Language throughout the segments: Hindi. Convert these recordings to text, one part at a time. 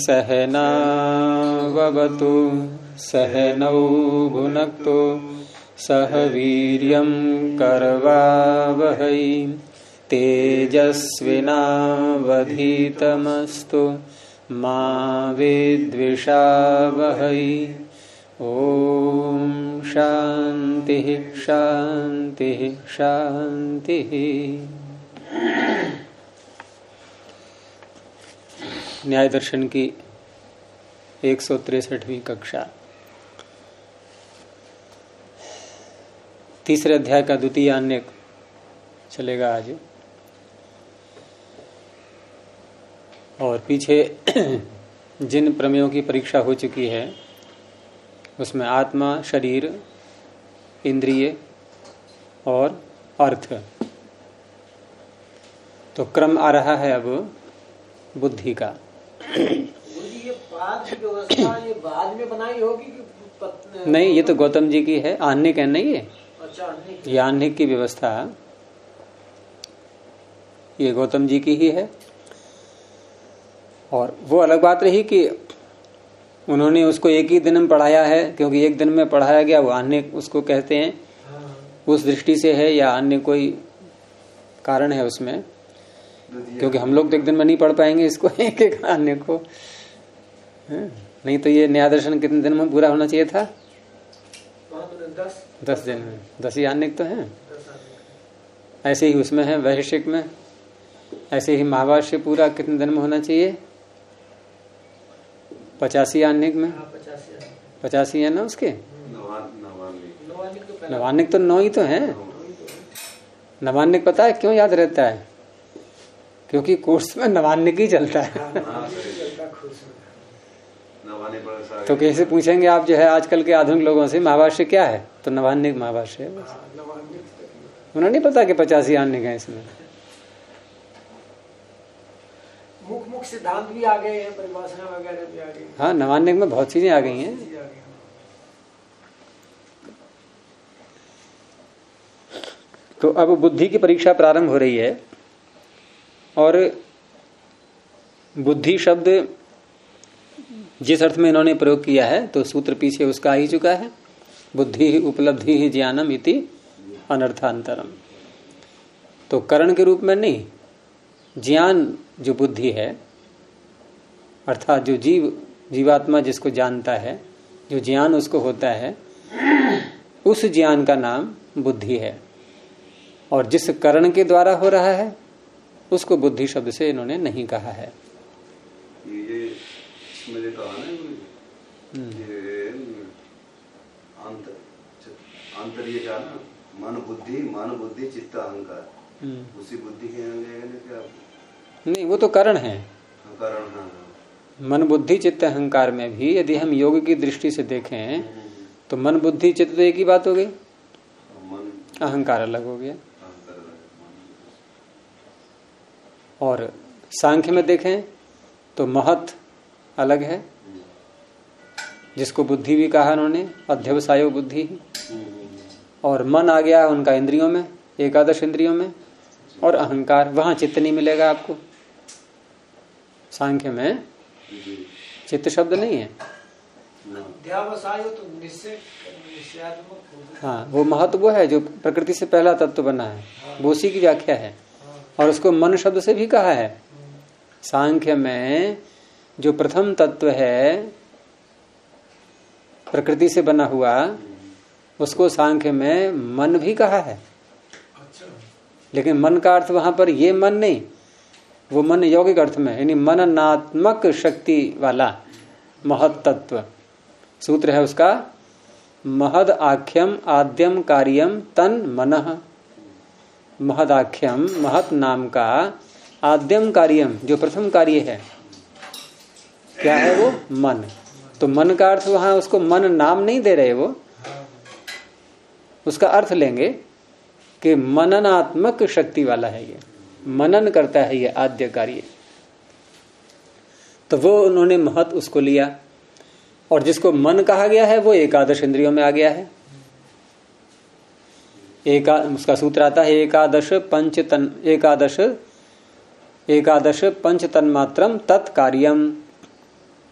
सहनाववतु सहनौ भुनक्तु सह वीर्यं करवावहै तेजस्विनावधीतमस्तु मा विद्विषावहै। ओम शांति शांति शांति। न्याय दर्शन की 163वीं कक्षा, तीसरे अध्याय का द्वितीय अन्य चलेगा आज। और पीछे जिन प्रमेयों की परीक्षा हो चुकी है उसमें आत्मा, शरीर, इंद्रिय और अर्थ, तो क्रम आ रहा है अब बुद्धि का। ये बाद की व्यवस्था ये बाद में बनाई होगी कि नहीं, ये तो गौतम जी की है, आह्निक है नहीं ये। अच्छा, ये आह्निक की व्यवस्था ये गौतम जी की ही है। और वो अलग बात रही कि उन्होंने उसको एक ही दिन में पढ़ाया है, क्योंकि एक दिन में पढ़ाया गया, वो आह्निक उसको कहते हैं। उस दृष्टि से है या अन्य कोई कारण है उसमें, क्योंकि हम लोग तो एक दिन में नहीं पढ़ पाएंगे इसको एक एक अन्य को। नहीं तो ये न्याय दर्शन कितने दिन में पूरा होना चाहिए था? 10 दिन में। 10 ही आह्निक तो हैं। ऐसे ही उसमें है वैशेषिक में, ऐसे ही महाभाष्य पूरा कितने दिन में होना चाहिए? 85 आह्निक में 85 है ना उसके। नवान्निक तो 9 ही तो है। नवान्निक पता है क्यों याद रहता है? क्योंकि कोर्स में नवान्निक ही चलता है। तो कैसे पूछेंगे आप जो है आजकल के आधुनिक लोगों से महाभाष्य क्या है, तो नवान्निक महाभाष्य है। उन्हें नहीं पता कि 85 आह्निक है इसमें। मुख्य सिद्धांत भी आ गए हैं, परिभाषा वगैरह भी आ गई। हाँ, नवान्निक में बहुत चीजें आ गई हैं। तो अब बुद्धि की परीक्षा प्रारंभ हो रही है। और बुद्धि शब्द जिस अर्थ में इन्होंने प्रयोग किया है, तो सूत्र पीछे उसका आ ही चुका है। बुद्धि उपलब्धि ही ज्ञानम इति अनर्थांतरम। तो करण के रूप में नहीं, ज्ञान जो बुद्धि है, अर्थात जो जीवात्मा जिसको जानता है, जो ज्ञान उसको होता है, उस ज्ञान का नाम बुद्धि है। और जिस करण के द्वारा हो रहा है उसको बुद्धि शब्द से इन्होंने नहीं कहा है। ये इसमें कहा ना, ये अंतर ये क्या ना, मन बुद्धि चित्त अहंकार, उसी बुद्धि के क्या? नहीं, वो तो करण है। करण, हाँ। मन बुद्धि चित्त अहंकार में भी यदि हम योग की दृष्टि से देखें तो मन बुद्धि चित्त तो एक ही बात हो गई, अहंकार अलग हो गया। और सांख्य में देखें तो महत अलग है, जिसको बुद्धि भी कहा उन्होंने, अध्यवसायो बुद्धि। और मन आ गया उनका इंद्रियों में, एकादश इंद्रियों में। और अहंकार, वहां चित्त नहीं मिलेगा आपको। सांख्य में चित्त शब्द नहीं है। हाँ, वो महत्व वो है जो प्रकृति से पहला तत्व बना है, वो उसी की व्याख्या है। और उसको मन शब्द से भी कहा है। सांख्य में जो प्रथम तत्व है प्रकृति से बना हुआ, उसको सांख्य में मन भी कहा है। लेकिन मन का अर्थ वहां पर ये मन नहीं, वो मन यौगिक अर्थ में, यानी मननात्मक शक्ति वाला महत तत्व। सूत्र है उसका, महद आख्यम आद्यम कार्यम तन मनः। महद आख्यम, महत नाम का, आद्यम कार्यम जो प्रथम कार्य है, क्या है वो? मन। तो मन का अर्थ वहां उसको मन नाम नहीं दे रहे, वो उसका अर्थ लेंगे कि मननात्मक शक्ति वाला है, ये मनन करता है, ये आद्य कार्य। तो वो उन्होंने महत उसको लिया। और जिसको मन कहा गया है वो एकादश इंद्रियों में आ गया है। उसका सूत्र आता है एकादश पंच तन्मात्रम तत्कार्यम।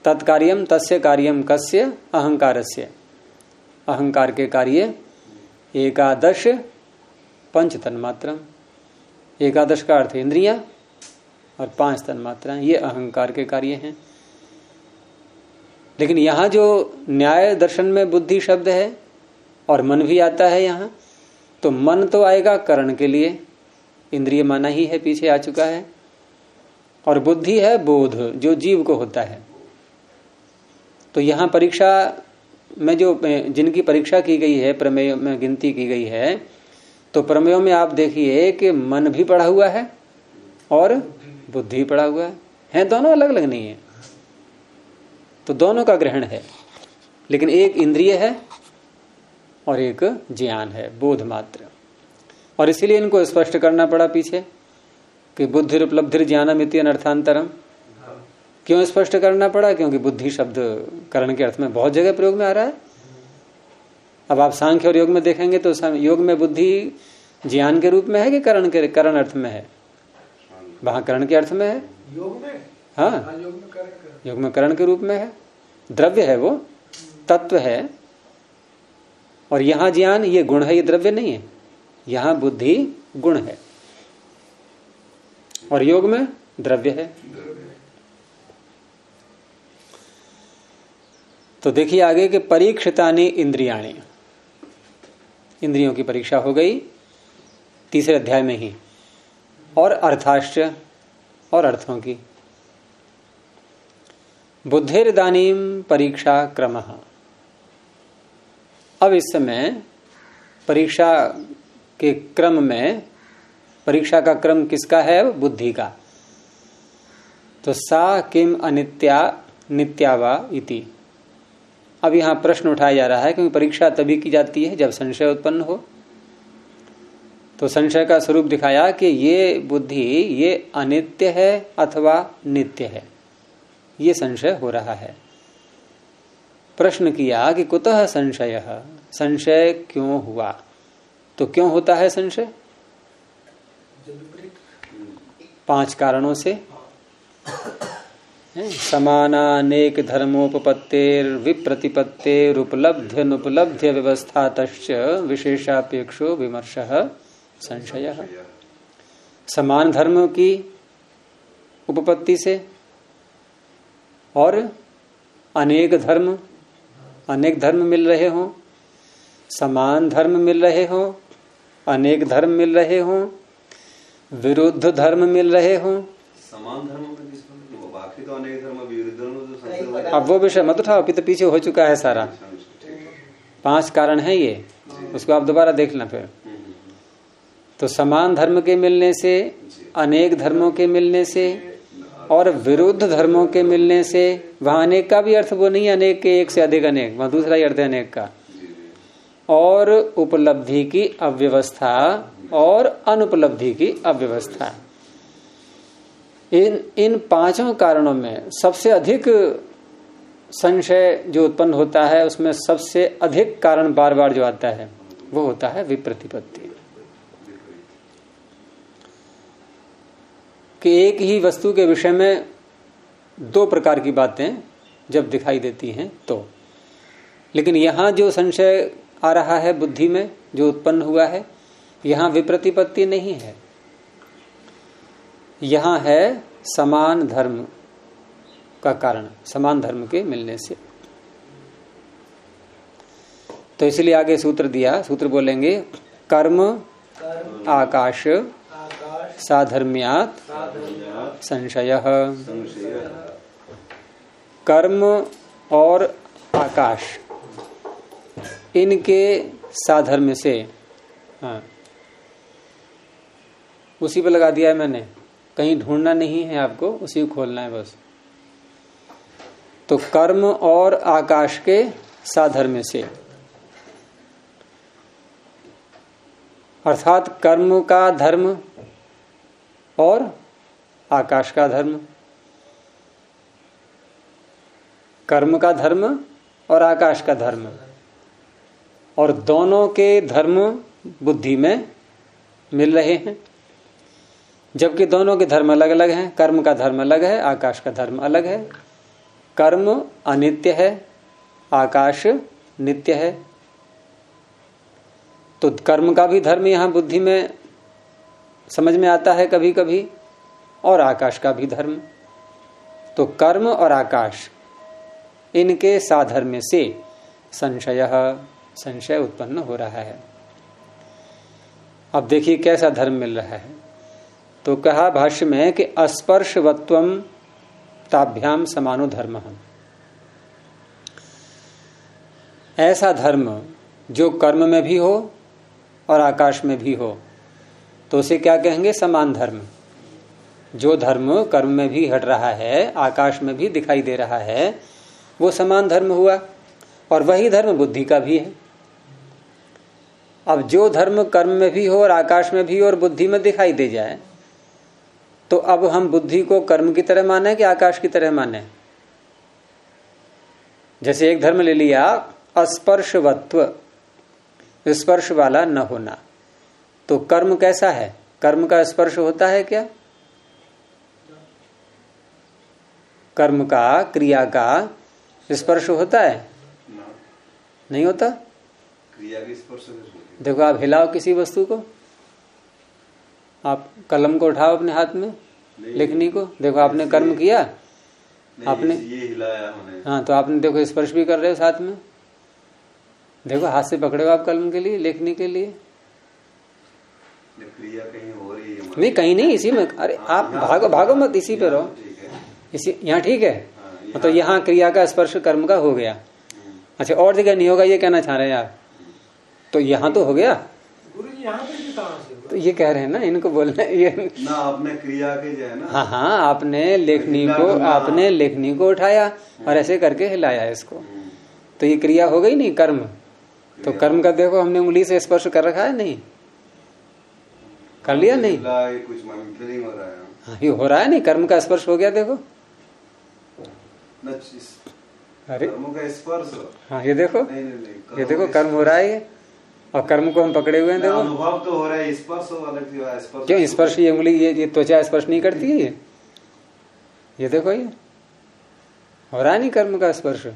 तत्कार्यम तस्य कार्यम कस्य अहंकारस्य। अहंकार के कार्य एकादश पंच तन्मात्रम। एकादश का अर्थ इंद्रियां और 5 तन्मात्राएं, ये अहंकार के कार्य हैं। लेकिन यहां जो न्याय दर्शन में बुद्धि शब्द है और मन भी आता है यहां, तो मन तो आएगा करण के लिए, इंद्रिय माना ही है, पीछे आ चुका है, और बुद्धि है बोध जो जीव को होता है। तो यहां परीक्षा में जो जिनकी परीक्षा की गई है, प्रमेय में गिनती की गई है, तो प्रमेयों में आप देखिए कि मन भी पड़ा हुआ है और बुद्धि भी पड़ा हुआ है, दोनों अलग अलग नहीं है, तो दोनों का ग्रहण है। लेकिन एक इंद्रिय है और एक ज्ञान है, बोध मात्र। और इसीलिए इनको स्पष्ट करना पड़ा पीछे कि बुद्धिर उपलब्धिर ज्ञानम इति अनर्थांतरम। क्यों स्पष्ट करना पड़ा? क्योंकि बुद्धि शब्द करण के अर्थ में बहुत जगह प्रयोग में आ रहा है। अब आप सांख्य और योग में देखेंगे तो योग में बुद्धि ज्ञान के रूप में है कि करण अर्थ में है? वहां करण के अर्थ में है, योग में। हाँ, योग में करण के रूप में है, द्रव्य है, वो तत्व है। और यहां ज्ञान ये गुण है, ये द्रव्य नहीं है। यहां बुद्धि गुण है और योग में द्रव्य है। तो देखिए आगे कि परीक्षितानि इंद्रियाणि, इंद्रियों की परीक्षा हो गई तीसरे अध्याय में ही, और अर्थाश्च, और अर्थों की। बुद्धिर्दानीम परीक्षा क्रमः। अब इस समय परीक्षा के क्रम में, परीक्षा का क्रम किसका है? बुद्धि का। तो सा किम अनित्या नित्या वा इति। अब यहां प्रश्न उठाया जा रहा है, क्योंकि परीक्षा तभी की जाती है जब संशय उत्पन्न हो। तो संशय का स्वरूप दिखाया कि ये बुद्धि ये अनित्य है अथवा नित्य है, ये संशय हो रहा है। प्रश्न किया कि कुतः संशय, संशय क्यों हुआ? तो क्यों होता है संशय? 5 कारणों से। समानानेक धर्मोपपत्तेर विप्रतिपत्तेर उपलब्ध्य नुपलब्ध्य व्यवस्थातश्च विशेषापेक्षो विमर्शः संशयः। समान धर्म की उपपत्ति से और अनेक धर्म मिल रहे हों, समान धर्म मिल रहे हों, अनेक धर्म मिल रहे हों, विरुद्ध धर्म मिल रहे हों। समान धर्म में बाकी तो अनेक धर्म विरुद्ध धर्म। अब वो विषय मत उठाओ, तो पीछे हो चुका है सारा। 5 कारण है ये, उसको आप दोबारा देख लें फिर। तो समान धर्म के मिलने से, अनेक धर्मों के मिलने से और विरुद्ध धर्मों के मिलने से, वहां अनेक का भी अर्थ वो नहीं अनेक के एक से अधिक अनेक, वहां दूसरा ही अर्थ है अनेक का। और उपलब्धि की अव्यवस्था और अनुपलब्धि की अव्यवस्था, इन 5 कारणों में सबसे अधिक संशय जो उत्पन्न होता है, उसमें सबसे अधिक कारण बार बार जो आता है वो होता है विप्रतिपत्ति। कि एक ही वस्तु के विषय में 2 प्रकार की बातें जब दिखाई देती हैं तो। लेकिन यहां जो संशय आ रहा है बुद्धि में, जो उत्पन्न हुआ है, यहां विप्रतिपत्ति नहीं है, यहां है समान धर्म का कारण, समान धर्म के मिलने से। तो इसलिए आगे सूत्र दिया, सूत्र बोलेंगे कर्म आकाश साधर्म्यात् संशयः। कर्म और आकाश, इनके साधर्म्य से, हाँ उसी पे लगा दिया है मैंने, कहीं ढूंढना नहीं है आपको, उसी को खोलना है बस। तो कर्म और आकाश के साधर्म्य से, अर्थात कर्म का धर्म और आकाश का धर्म, कर्म का धर्म और आकाश का धर्म, और दोनों के धर्म बुद्धि में मिल रहे हैं, जबकि दोनों के धर्म अलग अलग हैं। कर्म का धर्म अलग है, आकाश का धर्म अलग है। कर्म अनित्य है, आकाश नित्य है। तो कर्म का भी धर्म यहां बुद्धि में समझ में आता है कभी कभी, और आकाश का भी धर्म। तो कर्म और आकाश इनके साधर्म्य से संशय उत्पन्न हो रहा है। अब देखिए कैसा धर्म मिल रहा है। तो कहा भाष्य में कि अस्पर्शवत्वम ताभ्याम समानो धर्म। ऐसा धर्म जो कर्म में भी हो और आकाश में भी हो, तो उसे क्या कहेंगे? समान धर्म। जो धर्म कर्म में भी हट रहा है, आकाश में भी दिखाई दे रहा है, वो समान धर्म हुआ। और वही धर्म बुद्धि का भी है। अब जो धर्म कर्म में भी हो और आकाश में भी हो और बुद्धि में दिखाई दे जाए, तो अब हम बुद्धि को कर्म की तरह माने कि आकाश की तरह माने? जैसे एक धर्म ले लिया, अस्पर्शवत्व, स्पर्श वाला न होना। तो कर्म कैसा है? कर्म का स्पर्श होता है क्या? कर्म का, क्रिया का स्पर्श होता है? नहीं होता। क्रिया की स्पर्श देखो, आप हिलाओ किसी वस्तु को, आप कलम को उठाओ अपने हाथ में, लिखनी को, देखो आपने कर्म किया, आपने ये हिलाया हमने। हाँ, तो आपने देखो स्पर्श भी कर रहे हो साथ में। देखो हाथ से पकड़े हो आप कलम के लिए, लिखने के लिए। क्रिया कहीं हो रही है? नहीं, कहीं नहीं, इसी में। अरे आप भागो मत, इसी पे रहो। इसी यहाँ ठीक है। तो यहाँ क्रिया का स्पर्श कर्म का हो गया। अच्छा, और जगह नहीं होगा ये कहना चाह रहे हैं आप? तो यहाँ तो हो गया। तो ये कह रहे हैं ना, इनको बोलना ये ना, आपने क्रिया के जो है ना। हाँ, आपने लेखनी को उठाया और ऐसे करके हिलाया इसको, तो ये क्रिया हो गई नहीं, कर्म। तो कर्म का देखो हमने उंगली से स्पर्श कर रखा है, नहीं कर लिया? नहीं, कुछ फीलिंग हो रहा है। हाँ, ये हो रहा है नहीं, कर्म का स्पर्श हो गया। देखो, अरे कर्म का स्पर्श। हाँ, ये देखो, नहीं, ये देखो कर्म हो रहा है ये, और कर्म को हम पकड़े हुए हैं। देखो अनुभव तो हो रहा है, स्पर्श अलग स्पर्श। क्यों स्पर्श? ये उंगली, ये त्वचा स्पर्श नहीं करती है ये देखो, ये हो रहा है नहीं कर्म का स्पर्श।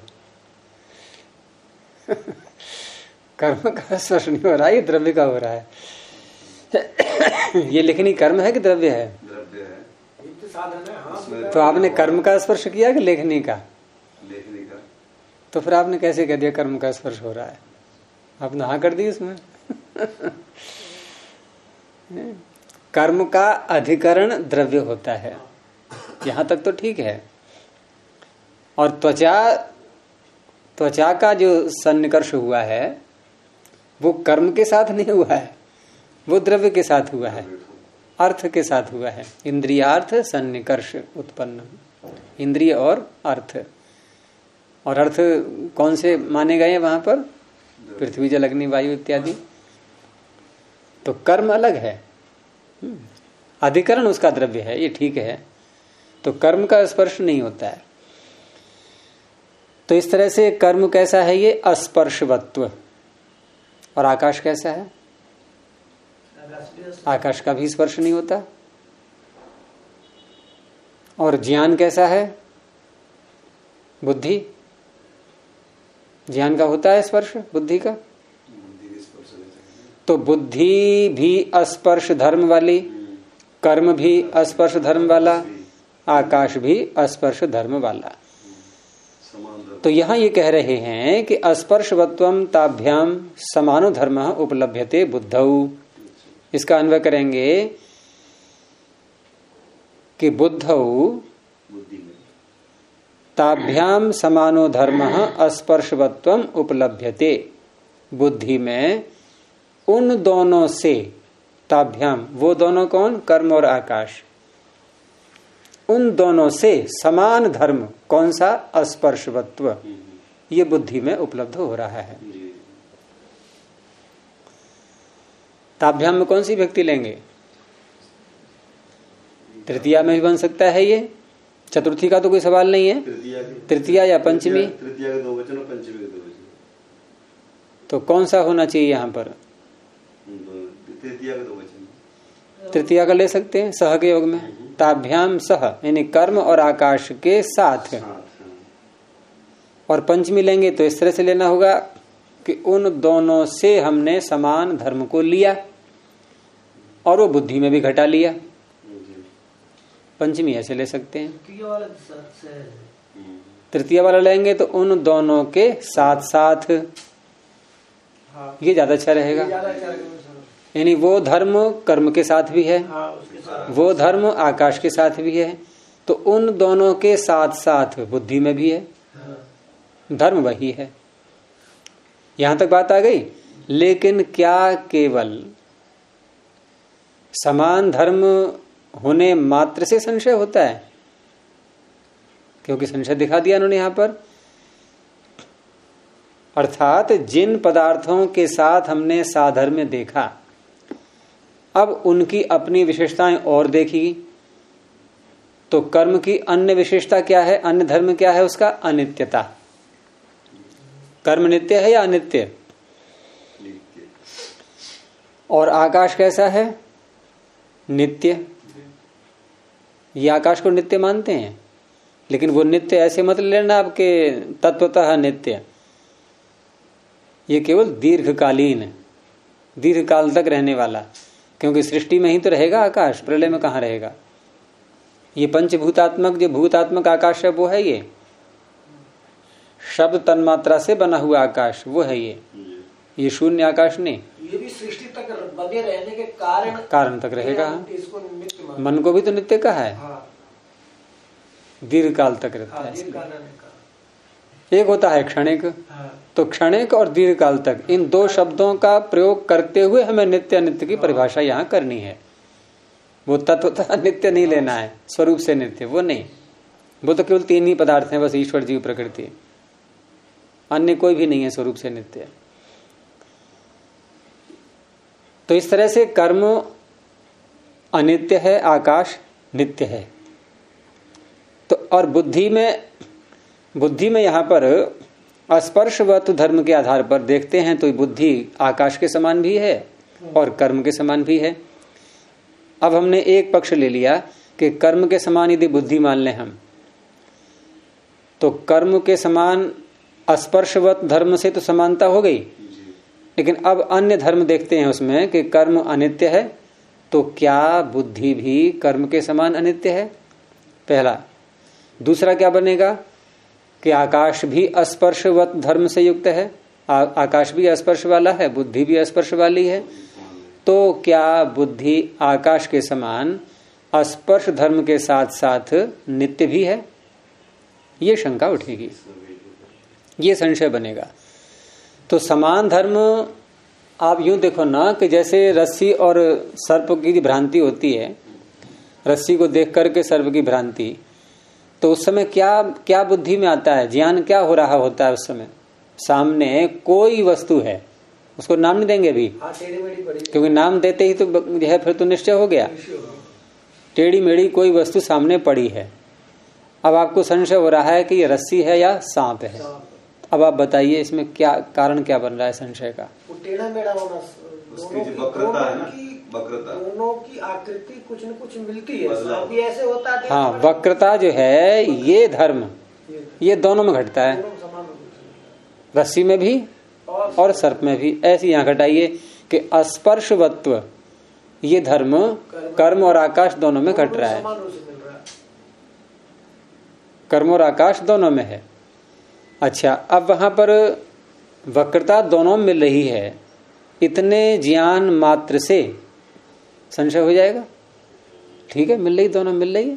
कर्म का स्पर्श नहीं हो रहा है, ये द्रव्य का हो रहा है। ये लेखनी कर्म है कि द्रव्य है? द्रव्य है। तो आपने कर्म का स्पर्श किया कि लेखनी का? लेखनी का। तो फिर आपने कैसे कह दिया कर्म का स्पर्श हो रहा है? आपने हाँ कर दी इसमें। कर्म का अधिकरण द्रव्य होता है, यहां तक तो ठीक है। और त्वचा का जो सन्निकर्ष हुआ है वो कर्म के साथ नहीं हुआ है, वो द्रव्य के साथ हुआ है, अर्थ के साथ हुआ है। इंद्रियार्थ सन्निकर्ष उत्पन्न, इंद्रिय और अर्थ। और अर्थ कौन से माने गए वहां पर? पृथ्वी जल अग्नि वायु इत्यादि। तो कर्म अलग है, अधिकरण उसका द्रव्य है, ये ठीक है। तो कर्म का स्पर्श नहीं होता है। तो इस तरह से कर्म कैसा है? ये अस्पर्शवत्व। और आकाश कैसा है? आकाश का भी स्पर्श नहीं होता। और ज्ञान कैसा है? बुद्धि, ज्ञान का होता है स्पर्श, बुद्धि का। तो बुद्धि भी अस्पर्श धर्म वाली, कर्म भी अस्पर्श धर्म वाला, आकाश भी अस्पर्श धर्म वाला। तो यहां ये कह रहे हैं कि अस्पर्शवत्वम ताभ्याम समानो धर्म उपलभ्यते बुद्धौ। इसका अन्वय करेंगे कि बुद्धौ ताभ्याम समानो धर्म अस्पर्शवत्वम उपलभ्यते। बुद्धि में उन दोनों से, ताभ्याम, वो दोनों कौन? कर्म और आकाश। उन दोनों से समान धर्म कौन सा? अस्पर्शवत्व। ये बुद्धि में उपलब्ध हो रहा है। ताभ्याम में कौन सी व्यक्ति लेंगे? तृतीया में भी बन सकता है ये, चतुर्थी का तो कोई सवाल नहीं है। तृतीया या पंचमी? तृतीया के 2 वचन और पंचमी के 2 वचन। तो कौन सा होना चाहिए यहाँ पर? तृतीया के 2 वचन। तृतीया का ले सकते हैं, सह के योग में। ताभ्याम सह, यानी कर्म और आकाश के साथ। और पंचमी लेंगे तो इस तरह से लेना होगा कि उन दोनों से हमने समान धर्म को लिया और वो बुद्धि में भी घटा लिया। पंचमी ऐसे ले सकते हैं। तृतीय वाला लेंगे तो उन दोनों के साथ साथ, ये ज्यादा अच्छा रहेगा। यानी वो धर्म कर्म के साथ भी है, वो धर्म आकाश के साथ भी है, तो उन दोनों के साथ साथ बुद्धि में भी है। धर्म वही है। यहां तक बात आ गई। लेकिन क्या केवल समान धर्म होने मात्र से संशय होता है? क्योंकि संशय दिखा दिया उन्होंने यहां पर। अर्थात जिन पदार्थों के साथ हमने साधर्म्य देखा, अब उनकी अपनी विशेषताएं और देखी, तो कर्म की अन्य विशेषता क्या है? अन्य धर्म क्या है उसका? अनित्यता। कर्म नित्य है या अनित्य? और आकाश कैसा है? नित्य। ये आकाश को नित्य मानते हैं, लेकिन वो नित्य ऐसे मत लेना आपके तत्वतः नित्य। ये केवल दीर्घकालीन, दीर्घकाल तक रहने वाला, क्योंकि सृष्टि में ही तो रहेगा आकाश, प्रलय में कहाँ रहेगा। ये पंचभूतात्मक जो भूतात्मक आकाश है वो है ये शब्द तन्मात्रा से बना हुआ आकाश, वो है ये शून्य आकाश नहीं। ये भी सृष्टि तक बने रहने के कारण तक रहेगा। इसको नित्य मन को भी तो नित्य कहा है। दीर्घकाल तक रहता है। एक होता है क्षणिक, तो क्षणिक और दीर्घकाल तक, इन दो शब्दों का प्रयोग करते हुए हमें नित्य अनित्य की परिभाषा यहाँ करनी है। वो तत्वतः नित्य नहीं लेना है, स्वरूप से नित्य वो नहीं। वो तो केवल तीन ही पदार्थ हैं बस, ईश्वर जीव प्रकृति, अन्य कोई भी नहीं है स्वरूप से नित्य। तो इस तरह से कर्म अनित्य है, आकाश नित्य है। तो और बुद्धि में यहां पर स्पर्शवत धर्म के आधार पर देखते हैं तो बुद्धि आकाश के समान भी है और कर्म के समान भी है। अब हमने एक पक्ष ले लिया कि कर्म के समान यदि बुद्धि मान लें हम, तो कर्म के समान स्पर्शवत धर्म से तो समानता हो गई, लेकिन अब अन्य धर्म देखते हैं उसमें कि कर्म अनित्य है, तो क्या बुद्धि भी कर्म के समान अनित्य है? पहला। दूसरा क्या बनेगा कि आकाश भी स्पर्शवत धर्म से युक्त है, आकाश भी स्पर्श वाला है, बुद्धि भी स्पर्श वाली है, तो क्या बुद्धि आकाश के समान स्पर्श धर्म के साथ साथ नित्य भी है? ये शंका उठेगी, ये संशय बनेगा। तो समान धर्म आप यूं देखो ना कि जैसे रस्सी और सर्प की भ्रांति होती है, रस्सी को देख करके सर्प की भ्रांति, तो उस समय क्या क्या बुद्धि में आता है? ज्ञान क्या हो रहा होता है उस समय? सामने कोई वस्तु है, उसको नाम नहीं देंगे अभी, क्योंकि नाम देते ही तो जो है फिर तो निश्चय हो गया। टेढ़ी मेढ़ी कोई वस्तु सामने पड़ी है, अब आपको संशय हो रहा है कि ये रस्सी है या सांप है। अब आप बताइए इसमें क्या कारण क्या बन रहा है संशय का? टेढ़ा मेढ़ा होना, उसकी जो वक्रता है ना, वक्रता, दोनों की आकृति कुछ न कुछ मिलती है, सांप भी ऐसे होता है। हाँ, वक्रता जो है ये धर्म, ये दोनों में घटता है, रस्सी में भी और सर्प में भी। ऐसे यहाँ घटाइए कि स्पर्शवत्व ये धर्म कर्म और आकाश दोनों में घट रहा है, कर्म और आकाश दोनों में है। अच्छा, अब वहां पर वक्रता दोनों में मिल रही है, इतने ज्ञान मात्र से संशय हो जाएगा? ठीक है, मिल रही, दोनों मिल रही है,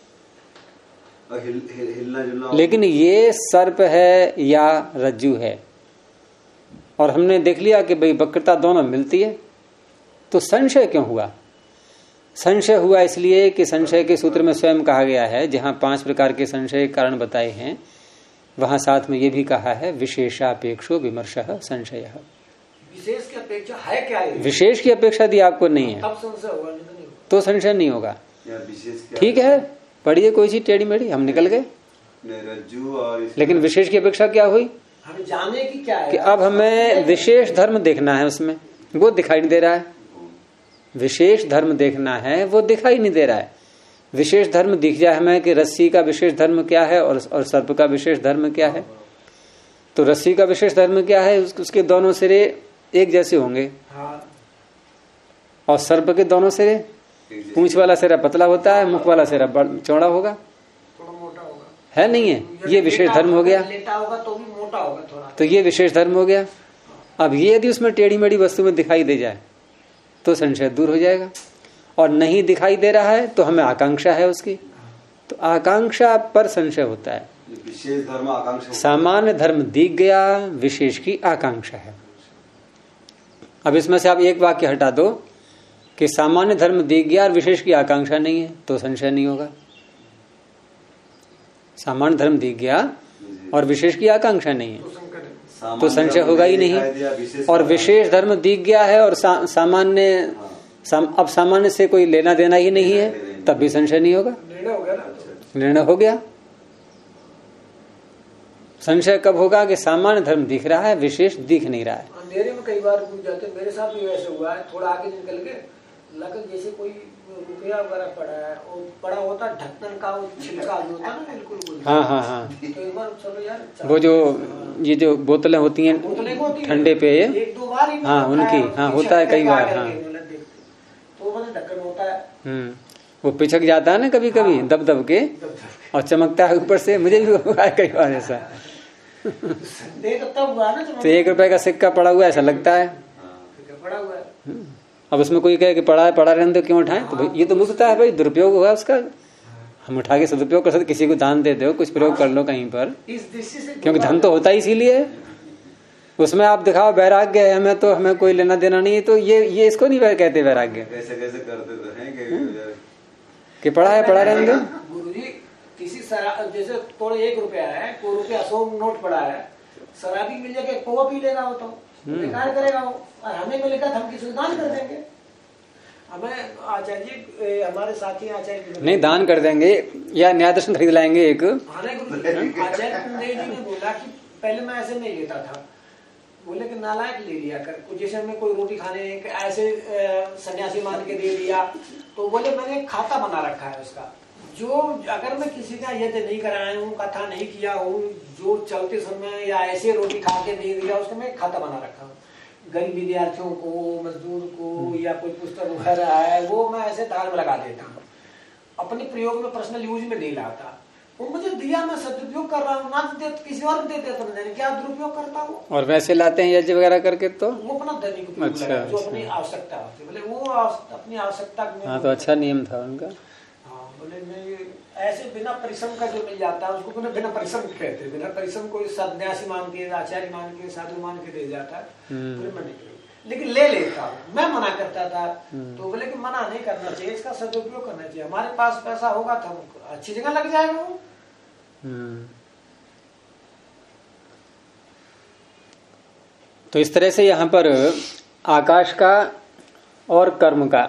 लेकिन ये सर्प है या रज्जु है, और हमने देख लिया कि भाई वक्रता दोनों मिलती है, तो संशय क्यों हुआ? संशय हुआ इसलिए कि संशय के सूत्र में स्वयं कहा गया है, जहां 5 प्रकार के संशय कारण बताए हैं, वहां साथ में ये भी कहा है विशेषापेक्षो विमर्शः संशय। विशेष की अपेक्षा है क्या है? विशेष की अपेक्षा यदि आपको नहीं है तब संशय होगा, नहीं तो संशय नहीं होगा। ठीक है, पढ़िए कोई चीज टेढ़ी मेढ़ी, हम निकल गए, लेकिन विशेष की अपेक्षा क्या हुई? हमें जानने की क्या है कि अब हमें विशेष धर्म देखना है, उसमें वो दिखाई नहीं दे रहा है। विशेष धर्म देखना है, वो दिखाई नहीं दे रहा है। विशेष धर्म दिख जाए हमें कि रस्सी का विशेष धर्म क्या है और सर्प का विशेष धर्म क्या है, तो रस्सी का विशेष धर्म क्या है? उसके दोनों सिरे एक जैसे होंगे। हाँ। और सर्प के दोनों सिरे, पूंछ वाला सिरा पतला होता है, मुख वाला सिरा चौड़ा होगा, थोड़ा मोटा होगा, है नहीं है? ये विशेष धर्म हो गया। लेटा होगा तो भी मोटा होगा थोड़ा, तो ये विशेष धर्म हो गया। अब ये यदि उसमें टेढ़ी मेढ़ी वस्तु में दिखाई दे जाए तो संशय दूर हो जाएगा, और नहीं दिखाई दे रहा है तो हमें आकांक्षा है उसकी, तो आकांक्षा पर संशय होता है। विशेष धर्म आकांक्षा, सामान्य धर्म दिख गया, विशेष की आकांक्षा है। अब इसमें से आप एक वाक्य हटा दो कि सामान्य धर्म दिख गया और विशेष की आकांक्षा नहीं है, तो संशय नहीं होगा। सामान्य धर्म दिख गया और विशेष की आकांक्षा नहीं है तो संशय होगा ही नहीं। और विशेष धर्म दिख गया है और सामान्य अब सामान्य से कोई लेना देना ही नहीं है, तब भी संशय नहीं होगा। निर्णय हो गया। संशय कब होगा? कि सामान्य धर्म दिख रहा है, विशेष दिख नहीं रहा है। अंधेरे में कई बार पूछ जाते, मेरे साथ भी वैसे हुआ है। थोड़ा आगे निकल के लगा जैसे कोई रुपया वगैरह पड़ा है और पड़ा होता ढक्कन का वो छिलका जो होता है ना, बिल्कुल। हाँ हाँ हाँ। तो एक बार चलो यार, वो जो ये जो बोतलें होती हैं ठंडे पे, एक दो बार ही, हाँ उनकी, हाँ होता है कई बार, हाँ तो मतलब ढक्कन होता है, वो पिछक जाता है ना कभी कभी, दब दब के, और चमकता है ऊपर से। मुझे भी हुआ है कई बार ऐसा। तब हुआ ना, तो 1 रुपए का सिक्का पड़ा हुआ ऐसा लगता है, पड़ा हुआ है। अब उसमें कोई कहे कि पड़ा है, पड़ा रहने दो, क्यों उठाएं? तो भाई ये तो मुफ्त है भाई, दुरुपयोग हुआ उसका, हम उठा के सदुपयोग कर सकते। किसी को दान दे दो, कुछ प्रयोग कर लो कहीं पर, इस दृष्टि से, क्योंकि धन तो होता ही इसीलिए। उसमें आप दिखाओ वैराग्य है हमें, तो हमें कोई लेना देना नहीं है, तो ये इसको नहीं कहते वैराग्य। कैसे कैसे करते तो हैं कि पड़ा है, पड़ा रहने दो। गुरुजी किसी शराब, जैसे थोड़े 1 रुपया है, कोई रुपया 100 नोट पड़ा है, शराबी मिल जाके कोवा पी लेगा वो, तो बेकार करेगा वो। और हमें मिलेगा तो हम किसी को दान कर देंगे। हमें आचार्य जी, हमारे साथी आचार्य नहीं दान कर देंगे, या न्याय दर्शन खरीद लाएंगे एक। आचार्य जी ने बोला कि पहले मैं ऐसे नहीं लेता था, बोले कि नालायक ले लिया कर। जैसे हमें कोई रोटी खाने ऐसे सन्यासी मान के दे दिया, तो बोले मैंने खाता बना रखा है उसका, जो अगर मैं किसी का यज्ञ नहीं कराया हूँ, कथा नहीं किया हूँ, जो चलते समय या ऐसे रोटी खा के नहीं दिया, उसका मैं खाता बना रखा हूँ। गरीब विद्यार्थियों को, मजदूर को, या कोई पुस्तक वगैरह है, वो मैं ऐसे दाल में लगा देता हूँ, अपने प्रयोग में पर्सनल यूज में नहीं लाता। वो मुझे दिया, मैं सदुपयोग कर रहा हूँ, ना दे किसी और को देते तो मैंने क्या दुरुपयोग करता हूँ। और वैसे लाते हैं यज्ञ वगैरह करके, तो वो अपना दैनिक उपयोग अच्छा, लगा, जो अपनी आवश्यकता होती है, बोले वो अपनी आवश्यकता। हाँ तो अच्छा नियम था उनका। हाँ बोले मैं ऐसे बिना परिश्रम का जो मिल जाता है उसको बिना परिश्रम कहते हैं। बिना परिश्रम कोई सन्यासी मान के, आचार्य मान के, साधु मान के दे जाता है, बोले मैं नहीं, लेकिन ले लेता हूँ। मैं मना करता था, तो बोले कि मना नहीं करना चाहिए, इसका सदुपयोग करना चाहिए। हमारे पास पैसा होगा तो हम अच्छी जगह लग जाएगा वो। तो इस तरह से यहाँ पर आकाश का और कर्म का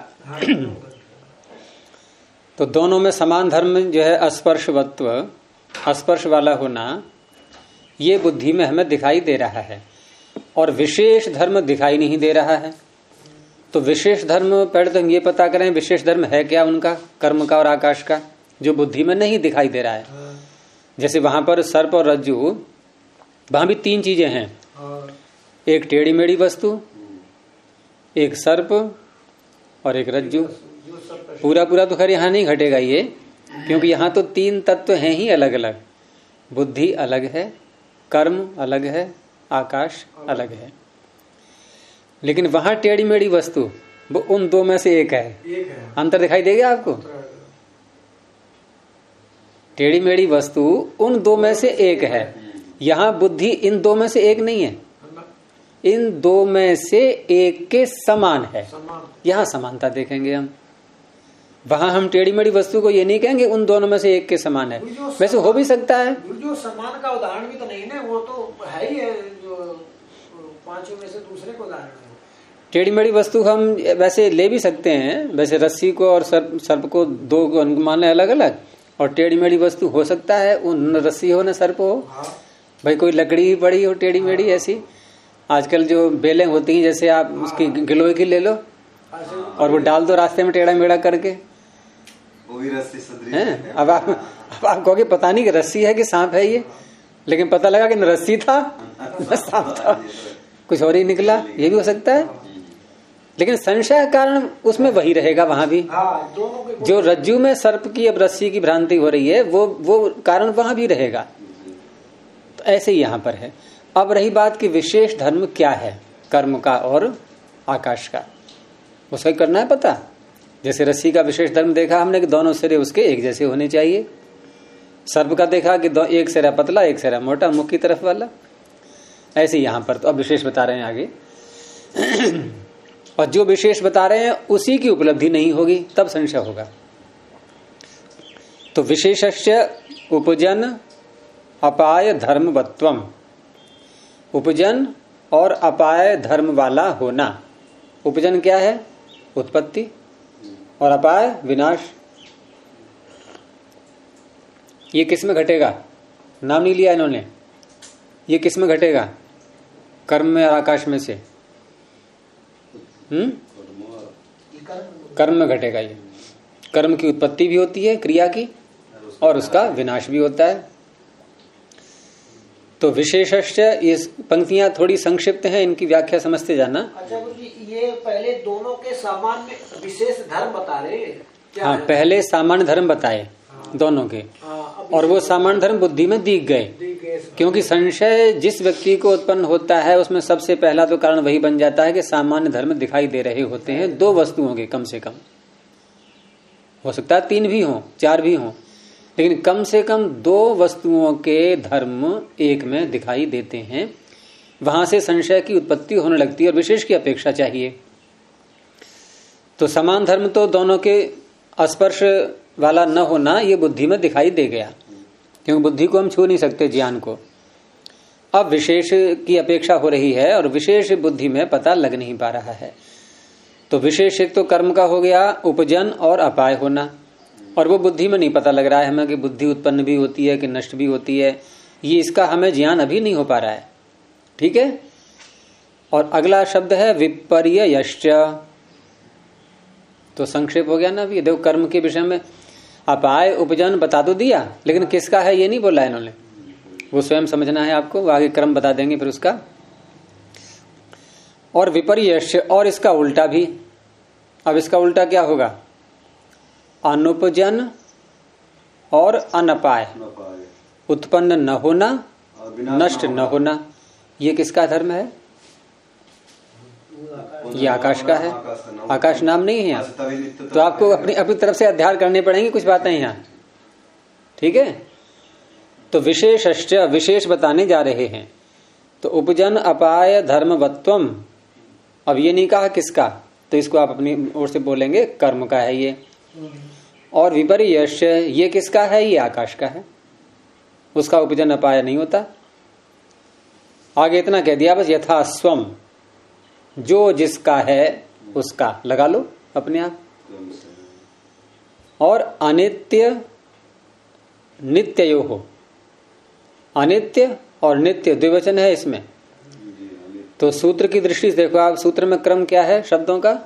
तो दोनों में समान धर्म जो है स्पर्शवत्व, स्पर्श वाला होना, ये बुद्धि में हमें दिखाई दे रहा है, और विशेष धर्म दिखाई नहीं दे रहा है। तो विशेष धर्म पहले तो हम ये पता करें विशेष धर्म है क्या उनका, कर्म का और आकाश का, जो बुद्धि में नहीं दिखाई दे रहा है। जैसे वहां पर सर्प और रज्जु, वहां भी 3 चीजें हैं, एक टेढ़ी मेढ़ी वस्तु, एक सर्प और एक रज्जु। पूरा पूरा तो खैर यहाँ नहीं घटेगा ये, क्योंकि यहाँ तो 3 तत्व हैं ही अलग अलग। बुद्धि अलग है, कर्म अलग है, आकाश अलग है। लेकिन वहां टेढ़ी मेढ़ी वस्तु वो उन 2 में से एक है। अंतर दिखाई देगा आपको? टेढ़ी मेढ़ी वस्तु उन 2 में से एक है। यहाँ बुद्धि इन 2 में से एक नहीं है, इन 2 में से एक के समान है। यहाँ समानता देखेंगे हम। वहां हम टेढ़ी मेढ़ी वस्तु को ये नहीं कहेंगे उन दोनों में से एक के समान है। वैसे हो भी सकता है, जो समान का उदाहरण भी तो नहीं है, वो तो है ही है, जो 5 में से दूसरे को उदाहरण है। टेढ़ी मेढ़ी वस्तु हम वैसे ले भी सकते हैं। वैसे रस्सी को और सर्प को 2 को माने अलग अलग, और टेढ़ी मेढ़ी वस्तु हो सकता है न रस्सी हो न सर्प हो। भाई कोई लकड़ी ही पड़ी हो टेढ़ी मेढ़ी, ऐसी आजकल जो बेलें होती हैं, जैसे आप उसकी गिलोय की ले लो और वो डाल दो रास्ते में टेढ़ा मेढ़ा करके, वो भी रस्सी सदरी है। अब आप कहोगे पता नहीं कि रस्सी है कि सांप है ये, लेकिन पता लगा कि न रस्सी था न सांप था, कुछ और ही निकला, ये भी हो सकता है। लेकिन संशय के कारण उसमें वही रहेगा वहां भी। जो रज्जु में सर्प की अब रस्सी की भ्रांति हो रही है वो कारण वहां भी रहेगा। तो ऐसे ही यहां पर है। अब रही बात कि विशेष धर्म क्या है कर्म का और आकाश का, उसका करना है पता। जैसे रस्सी का विशेष धर्म देखा हमने कि दोनों सिरे उसके एक जैसे होने चाहिए। सर्प का देखा कि एक सिरा पतला एक सिरा मोटा, मुख की तरफ वाला। ऐसे यहां पर तो अब विशेष बता रहे हैं आगे। और जो विशेष बता रहे हैं उसी की उपलब्धि नहीं होगी, तब संशय होगा। तो विशेषस्य उपजन अपाय धर्मवत्वम, उपजन और अपाय धर्म वाला होना। उपजन क्या है? उत्पत्ति, और अपाय विनाश। ये किस में घटेगा? नाम नहीं लिया इन्होंने। ये किस में घटेगा? कर्म में और आकाश में से? कर्म में घटेगा। ये कर्म की उत्पत्ति भी होती है क्रिया की, और उसका विनाश भी होता है। तो विशेषस्य, ये पंक्तियां थोड़ी संक्षिप्त हैं, इनकी व्याख्या समझते जाना। अच्छा ये पहले दोनों के सामान्य विशेष धर्म बता रहे क्या? हाँ, पहले सामान्य धर्म बताए दोनों के, और वो सामान्य धर्म बुद्धि में दीख गए। क्योंकि संशय जिस व्यक्ति को उत्पन्न होता है उसमें सबसे पहला तो कारण वही बन जाता है कि सामान्य धर्म दिखाई दे रहे होते हैं दो वस्तुओं के, कम से कम। हो सकता है 3 भी हों 4 भी हों, लेकिन कम से कम 2 वस्तुओं के धर्म एक में दिखाई देते हैं। वहां से संशय की उत्पत्ति होने लगती है और विशेष की अपेक्षा चाहिए। तो समान धर्म तो दोनों के स्पर्श वाला न होना ये बुद्धि में दिखाई दे गया, क्योंकि बुद्धि को हम छू नहीं सकते, ज्ञान को। अब विशेष की अपेक्षा हो रही है और विशेष बुद्धि में पता लग नहीं पा रहा है। तो विशेष एक तो कर्म का हो गया उपजन और अपाय होना, और वो बुद्धि में नहीं पता लग रहा है हमें कि बुद्धि उत्पन्न भी होती है कि नष्ट भी होती है। ये इसका हमें ज्ञान अभी नहीं हो पा रहा है। ठीक है। और अगला शब्द है विपर्ययश्च। तो संक्षेप हो गया ना। अभी देखो कर्म के विषय में अपाय उपजन बता तो दिया, लेकिन किसका है ये नहीं बोला इन्होंने। वो स्वयं समझना है आपको, आगे क्रम बता देंगे फिर उसका। और विपर्ययश्च, और इसका उल्टा भी। अब इसका उल्टा क्या होगा? अनुपजन और अनपाय, उत्पन्न न होना, नष्ट न होना। ये किसका धर्म है? ये आकाश का है। आकाश नाम नहीं है यहाँ, तो आपको अपनी तरफ से अध्ययन करने पड़ेंगे कुछ बातें यहाँ। ठीक है। तो विशेषश्च, विशेष बताने जा रहे हैं। तो उपजन अपाय धर्मवत्वम, अब ये नहीं कहा किसका, तो इसको आप अपनी ओर से बोलेंगे कर्म का है ये। और विपर्ययश्च, ये किसका है? ये आकाश का है, उसका उपजन अपाय नहीं होता। आगे इतना कह दिया बस, यथा स्वम, जो जिसका है उसका लगा लो अपने आप। और अनित्य नित्यो हो, अनित्य और नित्य द्विवचन है इसमें। तो सूत्र की दृष्टि से देखो आप, सूत्र में क्रम क्या है शब्दों का?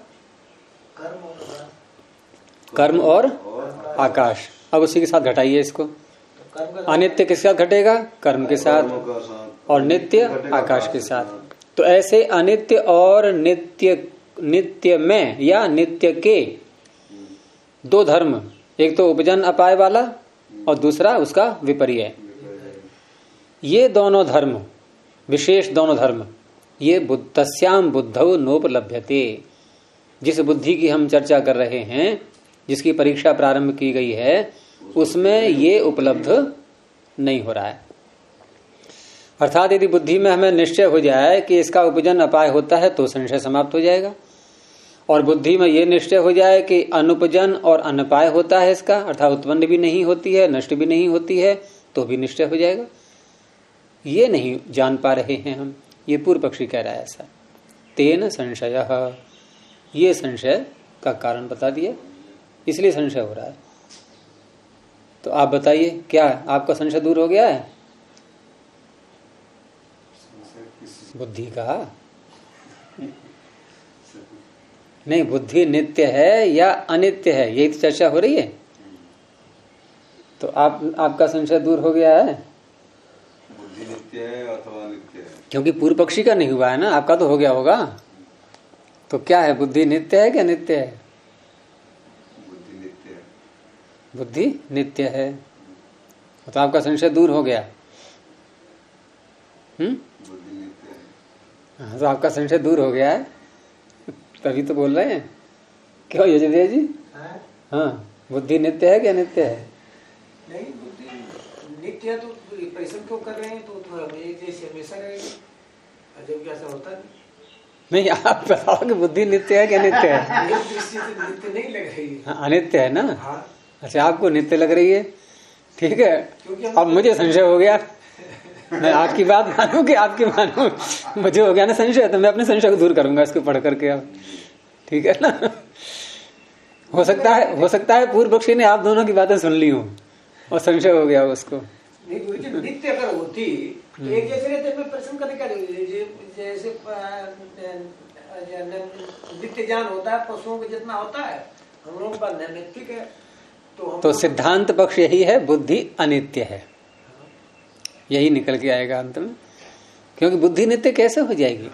कर्म और आकाश। अब उसी के साथ घटाइए इसको। अनित्य किसके साथ घटेगा? कर्म के साथ, और नित्य आकाश के साथ। तो ऐसे अनित्य और नित्य में या नित्य के 2 धर्म, एक तो उपजन अपाय वाला और दूसरा उसका विपर्यय। ये दोनों धर्म, विशेष दोनों धर्म, ये तस्याम बुद्धौ नोपलभ्यते। जिस बुद्धि की हम चर्चा कर रहे हैं, जिसकी परीक्षा प्रारंभ की गई है, उसमें ये उपलब्ध नहीं हो रहा है। अर्थात यदि बुद्धि में हमें निश्चय हो जाए कि इसका उपजन अपाय होता है तो संशय समाप्त हो जाएगा। और बुद्धि में ये निश्चय हो जाए कि अनुपजन और अनपाय होता है इसका, अर्थात उत्पन्न भी नहीं होती है नष्ट भी नहीं होती है, तो भी निश्चय हो जाएगा। ये नहीं जान पा रहे हैं हम, ये पूर्व पक्षी कह रहा है ऐसा। तेन संशय, ये संशय का कारण बता दिया, इसलिए संशय हो रहा है। तो आप बताइए, क्या आपका संशय दूर हो गया है? बुद्धि का नहीं, बुद्धि नित्य है या अनित्य है, यही तो चर्चा हो रही है। तो आपका संशय दूर हो गया है? है अथवा नित्य है? क्योंकि पूर्व पक्षी का नहीं हुआ है ना, आपका तो हो गया होगा। तो क्या है, बुद्धि नित्य है क्या नित्य है? बुद्धि नित्य है। बुद्धि नित्य है, तो आपका संशय दूर हो गया। बुद्धि नित्य है। हाँ, तो आपका संशय दूर हो गया है, तभी तो बोल रहे हैं। क्यों यजदेव जी? हाँ, बुद्धि नित्य है क्या नित्य है? नहीं, बुद्धि नित्य है तो परिश्रम क्यों कर रहे हैं? तो एक जैसे हमेशा रहेगी, जबकि ऐसा होता नहीं। आप बताओ कि बुद्धि नित्य है क्या नित्य है? दृष्टि से नित्य नहीं लग रही है। हाँ, अनित्य है ना। हाँ। अच्छा, आपको नित्य लग रही है, ठीक है। अब मुझे संशय हो गया, मैं आपकी बात मानूं कि आपकी मानूं, मुझे हो गया ना संशय, तो मैं अपने संशय को दूर करूंगा इसको पढ़ करके अब, ठीक है ना। हो सकता है पूर्व पक्षी ने आप दोनों की बातें सुन ली हो और संशय हो गया उसको। नित्य अगर होती एक जैसे रहते, मैं प्रश्न करने का जैसे नित्य ज्ञान होता है पशुओं को जितना होता है, हम लोगों का नैमित्तिक है। तो सिद्धांत पक्ष यही है, बुद्धि अनित्य है, यही निकल के आएगा अंत में। क्योंकि बुद्धि नित्य कैसे हो जाएगी?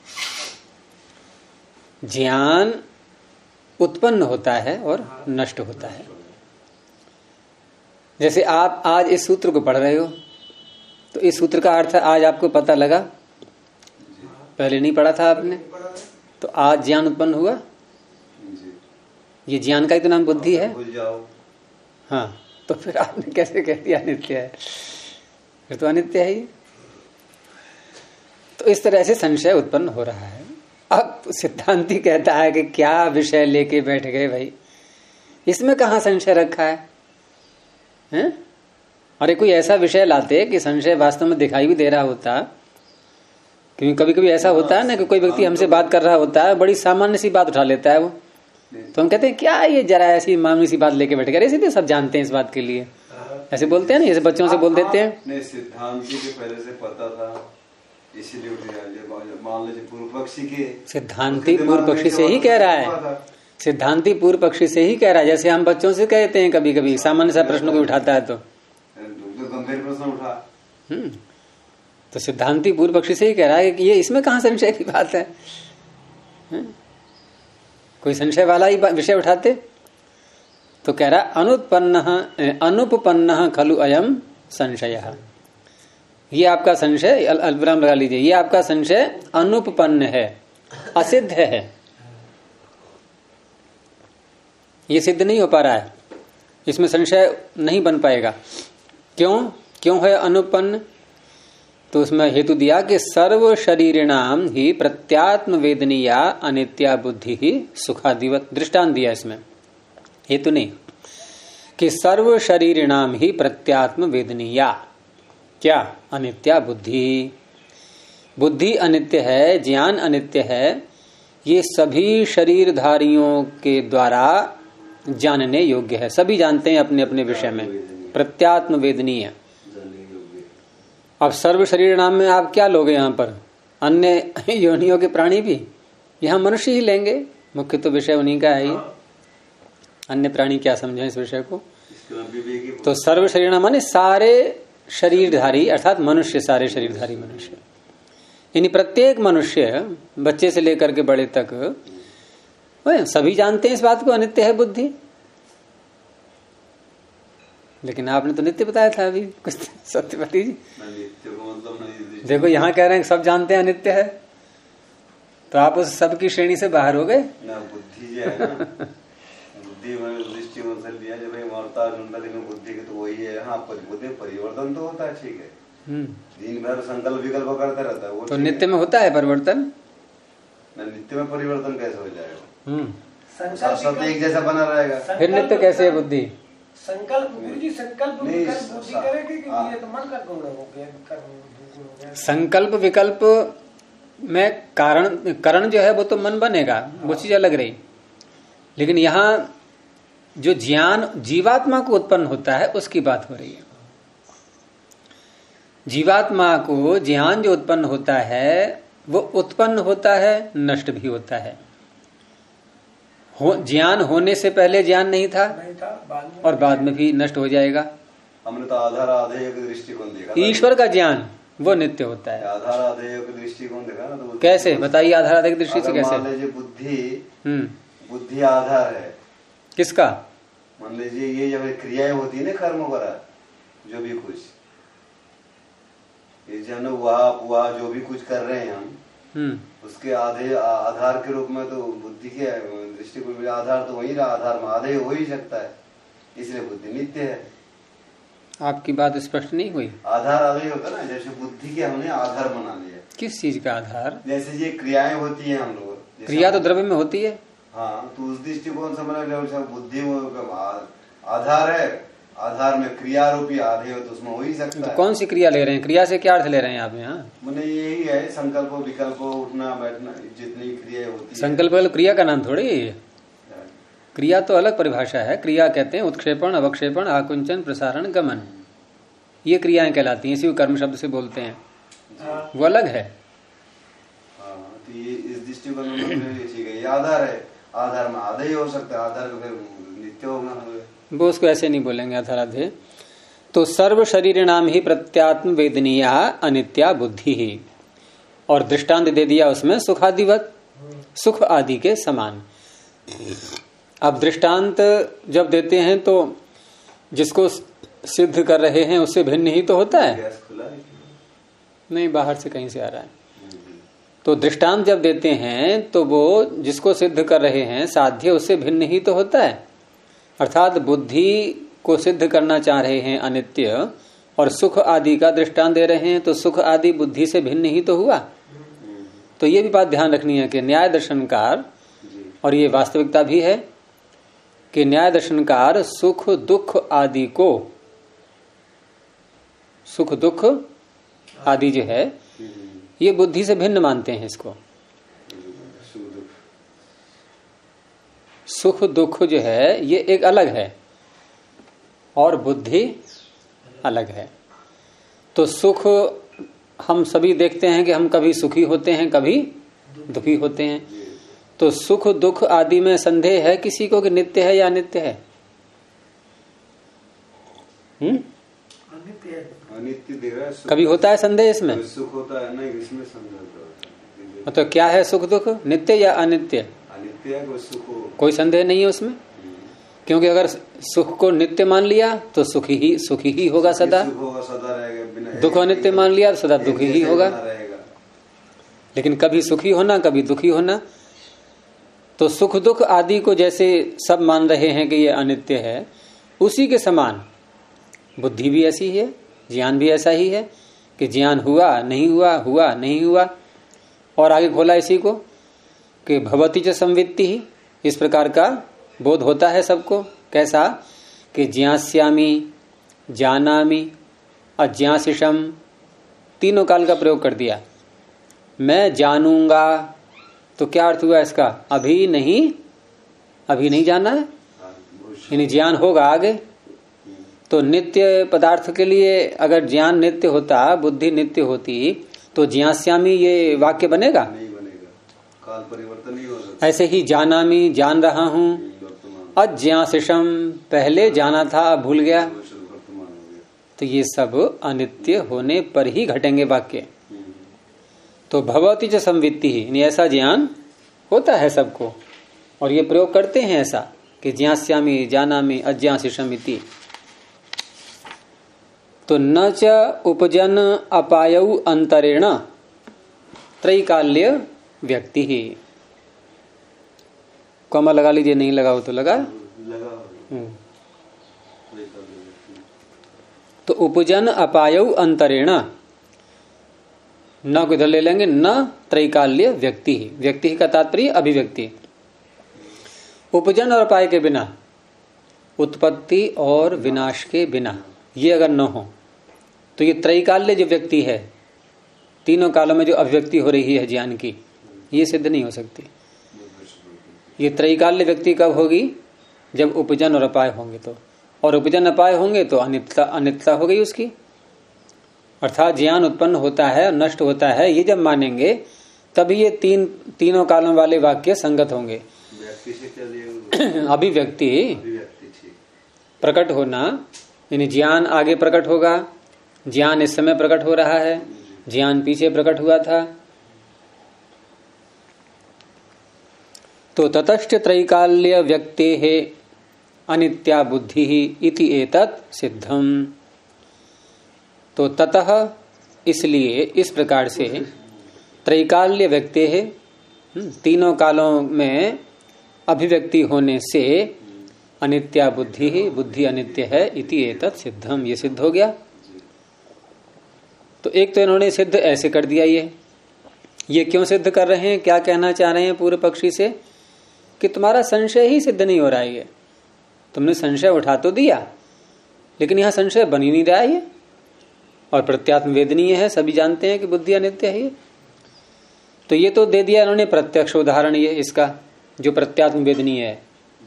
ज्ञान उत्पन्न होता है और नष्ट होता है। जैसे आप आज इस सूत्र को पढ़ रहे हो, तो इस सूत्र का अर्थ आज आपको पता लगा, पहले नहीं पढ़ा था आपने, तो आज ज्ञान उत्पन्न हुआ। ये ज्ञान का ही तो नाम बुद्धि है। हाँ, तो फिर आपने कैसे कह दिया नित्य है? फिर तो अनित्य है ही। तो इस तरह से संशय उत्पन्न हो रहा है। अब सिद्धांती कहता है कि क्या विषय लेके बैठ गए भाई, इसमें कहां संशय रखा है, हैं? अरे कोई ऐसा विषय लाते कि संशय वास्तव में दिखाई भी दे रहा होता। क्योंकि कभी कभी ऐसा होता है ना कि कोई व्यक्ति हमसे बात कर रहा होता है, बड़ी सामान्य सी बात उठा लेता है वो, तो हम कहते हैं क्या ये जरा ऐसी मामूली सी बात लेके बैठ गए, ऐसे सब जानते हैं इस बात के लिए, ऐसे बोलते हैं ना, जैसे बच्चों से बोल देते हैं। नहीं, सिद्धांती के पहले से पता था, इसीलिए मान लीजिए पूर्व पक्षी के, सिद्धांती पूर्व पक्षी से ही कह रहा है, सिद्धांती पूर्व पक्षी से ही कह रहा है। जैसे हम बच्चों से कहते हैं कभी कभी सामान्य सा प्रश्न को उठाता है तो गंभीर प्रश्न उठा, तो सिद्धांती पूर्व पक्षी से ही कह रहा है कि ये इसमें कहां संशय की बात है? कोई संशय वाला ही विषय उठाते, तो कह रहा अनुपपन्न खलु अयम संशय। ये आपका संशय, अल्पविराम लगा लीजिए, ये आपका संशय अनुपपन्न है, असिद्ध है, ये सिद्ध नहीं हो पा रहा है, इसमें संशय नहीं बन पाएगा। क्यों है अनुपन्न? तो उसमें हेतु दिया कि सर्व शरीरिणाम ही प्रत्यात्म वेदनीया अनित्या बुद्धि ही सुखादिवत। दृष्टांत दिया इसमें, हेतु नहीं, कि सर्व शरीरिणाम ही प्रत्यात्म वेदनीया, क्या? अनित्या बुद्धि। बुद्धि अनित्य है, ज्ञान अनित्य है, ये सभी शरीरधारियों के द्वारा जानने योग्य है, सभी जानते हैं अपने अपने विषय में, प्रत्यात्म वेदनीय। अब सर्व शरीर नाम में आप क्या लोगे यहाँ पर? अन्य योनियों के प्राणी भी, यहाँ मनुष्य ही लेंगे, मुख्य तो विषय उन्हीं का है ही, अन्य प्राणी क्या समझे इस विषय को। तो सर्व शरीर नाम माने सारे शरीरधारी, अर्थात मनुष्य, सारे शरीरधारी मनुष्य, यानी प्रत्येक मनुष्य, बच्चे से लेकर के बड़े तक, सभी जानते हैं इस बात को, अनित्य है बुद्धि। लेकिन आपने तो नित्य बताया था अभी कुछ, सत्यपति जी। देखो यहाँ कह रहे हैं सब जानते हैं अनित्य है, तो आप उस सब की श्रेणी से बाहर हो गए ना। बुद्धि जो है ना, बुद्धि मैंने दृष्टिकोण से लिया, जब मरता में बुद्धि के तो वही है। हाँ, बुद्धि परिवर्तन तो होता है, ठीक है, दिन भर संकल्प विकल्प करता रहता है, वो तो नित्य में होता है परिवर्तन। नित्य में परिवर्तन कैसे हो जाएगा? संकल्प एक जैसा बना रहेगा, फिर नित्य कैसे है बुद्धि? संकल्प बुद्धि करेगी कि ये तो मन का गुण हो गया। संकल्प विकल्प में कारण जो है वो तो मन बनेगा, वो चीज अलग रही। लेकिन यहाँ जो ज्ञान जीवात्मा को उत्पन्न होता है उसकी बात हो रही है। जीवात्मा को ज्ञान जो उत्पन्न होता है वो उत्पन्न होता है, नष्ट भी होता है। ज्ञान होने से पहले ज्ञान नहीं था, और बाद में भी नष्ट हो जाएगा। हमने तो आधार आधे दृष्टिकोण देखा, ईश्वर का ज्ञान वो नित्य होता है। आधार आधेय की दृष्टिकोण देखा ना, तो कैसे बताइए? आधार आधेय की दृष्टि से कैसे? मान लीजिए बुद्धि आधार है किसका? मान लीजिए ये जब क्रियाएं होती है ना, कर्म वगैरह जो भी कुछ, ये जन हुआ जो भी कुछ कर रहे हैं हम, उसके आधार के रूप में तो बुद्धि के दृष्टिकोण में आधार तो वही रहा, आधार में आधेय हो ही सकता है, इसलिए बुद्धि नित्य है। आपकी बात स्पष्ट नहीं हुई। आधार आधेय होता है ना, जैसे बुद्धि के हमने आधार बना लिया। किस चीज का आधार? जैसे ये क्रियाएं होती है हम लोग, क्रिया तो द्रव्य में होती है। हाँ, तो उस दृष्टिकोण से मैंने बुद्धि आधार है, आधार में क्रिया रूपी आधेय हो तो उसमें हो ही सकता है। कौन सी क्रिया ले रहे हैं? क्रिया से क्या अर्थ ले रहे हैं आप यहाँ? मैंने यही है, संकल्प विकल्प उठना बैठना जितनी क्रिया होती है। संकल्प क्रिया का नाम थोड़ी है। क्रिया तो अलग परिभाषा है। क्रिया कहते हैं उत्क्षेपण, अवक्षेपण, आकुंचन, प्रसारण, गमन, ये क्रियाएं कहलाती हैं। इसी को कर्म शब्द से बोलते हैं, वो अलग है। तो ये इस दृष्टिकोण में ठीक है, ये आधार है, आधार में आधेय हो सकता है, आधार फिर नित्य होगा। वो उसको ऐसे नहीं बोलेंगे आधाराधेय। तो सर्व शरीरिणाम ही प्रत्यात्म वेदनीया अनित्या बुद्धि ही, और दृष्टांत दे दिया उसमें सुखादिवत, सुख आदि के समान। अब दृष्टांत जब देते हैं तो जिसको सिद्ध कर रहे हैं उससे भिन्न ही तो होता है। नहीं, बाहर से कहीं से आ रहा है। तो दृष्टांत जब देते हैं तो वो जिसको सिद्ध कर रहे हैं साध्य उससे भिन्न ही तो होता है। अर्थात बुद्धि को सिद्ध करना चाह रहे हैं अनित्य, और सुख आदि का दृष्टांत दे रहे हैं, तो सुख आदि बुद्धि से भिन्न ही तो हुआ। तो ये भी बात ध्यान रखनी है कि न्याय दर्शनकार, और ये वास्तविकता भी है कि न्याय दर्शनकार सुख दुख आदि को, सुख दुख आदि जो है ये बुद्धि से भिन्न मानते हैं इसको। सुख दुख जो है ये एक अलग है और बुद्धि अलग है। तो सुख हम सभी देखते हैं कि हम कभी सुखी होते हैं, कभी दुखी होते हैं। तो सुख दुख आदि में संदेह है किसी को कि नित्य है या अनित्य है? अनित्य दिख रहा है। कभी होता है संदेह इसमें? सुख होता है नहीं, इसमें संदेह। मतलब क्या है सुख दुख, नित्य या अनित्य? अनित्य है, कोई संदेह नहीं है उसमें, क्योंकि अगर सुख को नित्य मान लिया तो सुखी ही होगा सदा, दुख अनित्य मान लिया तो सदा दुखी ही होगा। लेकिन कभी सुखी होना कभी दुखी होना, तो सुख दुख आदि को जैसे सब मान रहे हैं कि ये अनित्य है, उसी के समान बुद्धि भी ऐसी है, ज्ञान भी ऐसा ही है कि ज्ञान हुआ नहीं हुआ, हुआ नहीं हुआ। और आगे खोला इसी को कि भवति च संवित्ति ही, इस प्रकार का बोध होता है सबको। कैसा कि ज्ञास्यामि, जानामि, अज्ञासिषम, तीनों काल का प्रयोग कर दिया। मैं जानूंगा, तो क्या अर्थ हुआ इसका? अभी नहीं जाना है, यानी ज्ञान होगा आगे। तो नित्य पदार्थ के लिए अगर ज्ञान नित्य होता, बुद्धि नित्य होती, तो ज्ञास्यामि ये वाक्य बनेगा? नहीं बनेगा, काल परिवर्तन नहीं हो सकता। ऐसे ही जानामि, जान रहा हूं, अज्ञासिषम, पहले जाना था भूल गया, तो ये सब अनित्य होने पर ही घटेंगे वाक्य। तो भवति च संवित्ति ही, ऐसा ज्ञान होता है सबको, और ये प्रयोग करते हैं ऐसा कि ज्ञास्यामि, जानामि, अज्ञासिषम इति। तो न च उपजन अपायौ अंतरेण त्रैकाल्य व्यक्ति ही। कॉमा लगा लीजिए, नहीं लगा हो तो लगा। तो उपजन अपायौ अंतरेण, न को इधर ले लेंगे, न त्रैकाल्य व्यक्ति ही। व्यक्ति ही का तात्पर्य अभिव्यक्ति। उपजन और अपाय के बिना, उत्पत्ति और विनाश के बिना, ये अगर न हो तो ये त्रैकाल्य जो व्यक्ति है, तीनों कालों में जो अभिव्यक्ति हो रही है ज्ञान की, ये सिद्ध नहीं हो सकती। ये त्रैकाल्य व्यक्ति कब होगी? जब उपजन और अपाय होंगे तो, और उपजन अपाय होंगे तो अनित्यता हो गई उसकी। अर्थात ज्ञान उत्पन्न होता है और नष्ट होता है, ये जब मानेंगे तभी ये तीनों कालों वाले वाक्य संगत होंगे। अभिव्यक्ति प्रकट होना, यानी ज्ञान आगे प्रकट होगा, ज्ञान इस समय प्रकट हो रहा है, ज्ञान पीछे प्रकट हुआ था। तो ततश्च त्रैकाल्य व्यक्तेः अनित्या बुद्धि इति एतत् सिद्धम। तो ततः इसलिए इस प्रकार से त्रैकाल्य व्यक्तेः तीनों कालों में अभिव्यक्ति होने से अनित्या बुद्धि, बुद्धि अनित्य है इति एतत् सिद्धम, ये सिद्ध हो गया। तो एक तो इन्होंने सिद्ध ऐसे कर दिया। ये क्यों सिद्ध कर रहे हैं, क्या कहना चाह रहे हैं पूर्व पक्षी से कि तुम्हारा संशय ही सिद्ध नहीं हो रहा है। तुमने संशय उठा तो दिया लेकिन यहां संशय बन ही नहीं रहा है और प्रत्यात्म वेदनीय है, सभी जानते हैं कि बुद्धि अनित्य है। तो ये तो दे दिया इन्होंने प्रत्यक्ष उदाहरण ये इसका जो प्रत्यात्म वेदनीय है।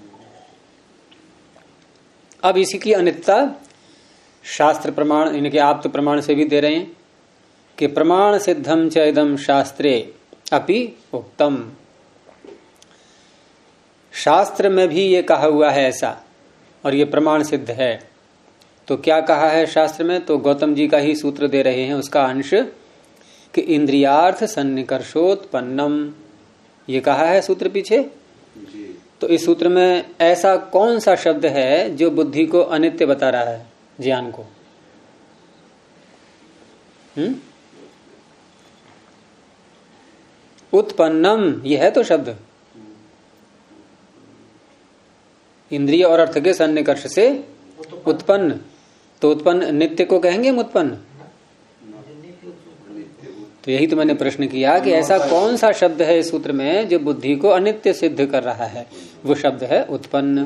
अब इसी की अनित्यता शास्त्र प्रमाण, इनके आप्त प्रमाण से भी दे रहे हैं कि प्रमाण सिद्धम च इदं शास्त्रे अपि उक्तम। शास्त्र में भी ये कहा हुआ है ऐसा और ये प्रमाण सिद्ध है। तो क्या कहा है शास्त्र में, तो गौतम जी का ही सूत्र दे रहे हैं उसका अंश कि इंद्रियार्थ सन्निकर्षोत्पन्नम, ये कहा है सूत्र पीछे। तो इस सूत्र में ऐसा कौन सा शब्द है जो बुद्धि को अनित्य बता रहा है, ज्ञान को? उत्पन्नम, यह है तो शब्द इंद्रिय और अर्थ के सन्निकर्ष से उत्पन्न। तो उत्पन्न नित्य को कहेंगे हम उत्पन्न। तो यही तो मैंने प्रश्न किया कि ऐसा कौन सा शब्द है इस सूत्र में जो बुद्धि को अनित्य सिद्ध कर रहा है। वो शब्द है उत्पन्न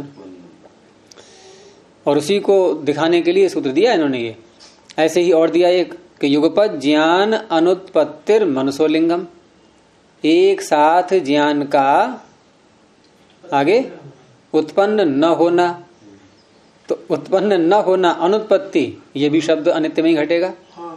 और उसी को दिखाने के लिए सूत्र दिया इन्होंने। ये ऐसे ही और दिया एक कि युगपत ज्ञान अनुत्पत्तिर मनसोलिंगम, एक साथ ज्ञान का आगे उत्पन्न न होना। तो उत्पन्न न होना, अनुत्पत्ति, ये भी शब्द अनित्य में ही घटेगा।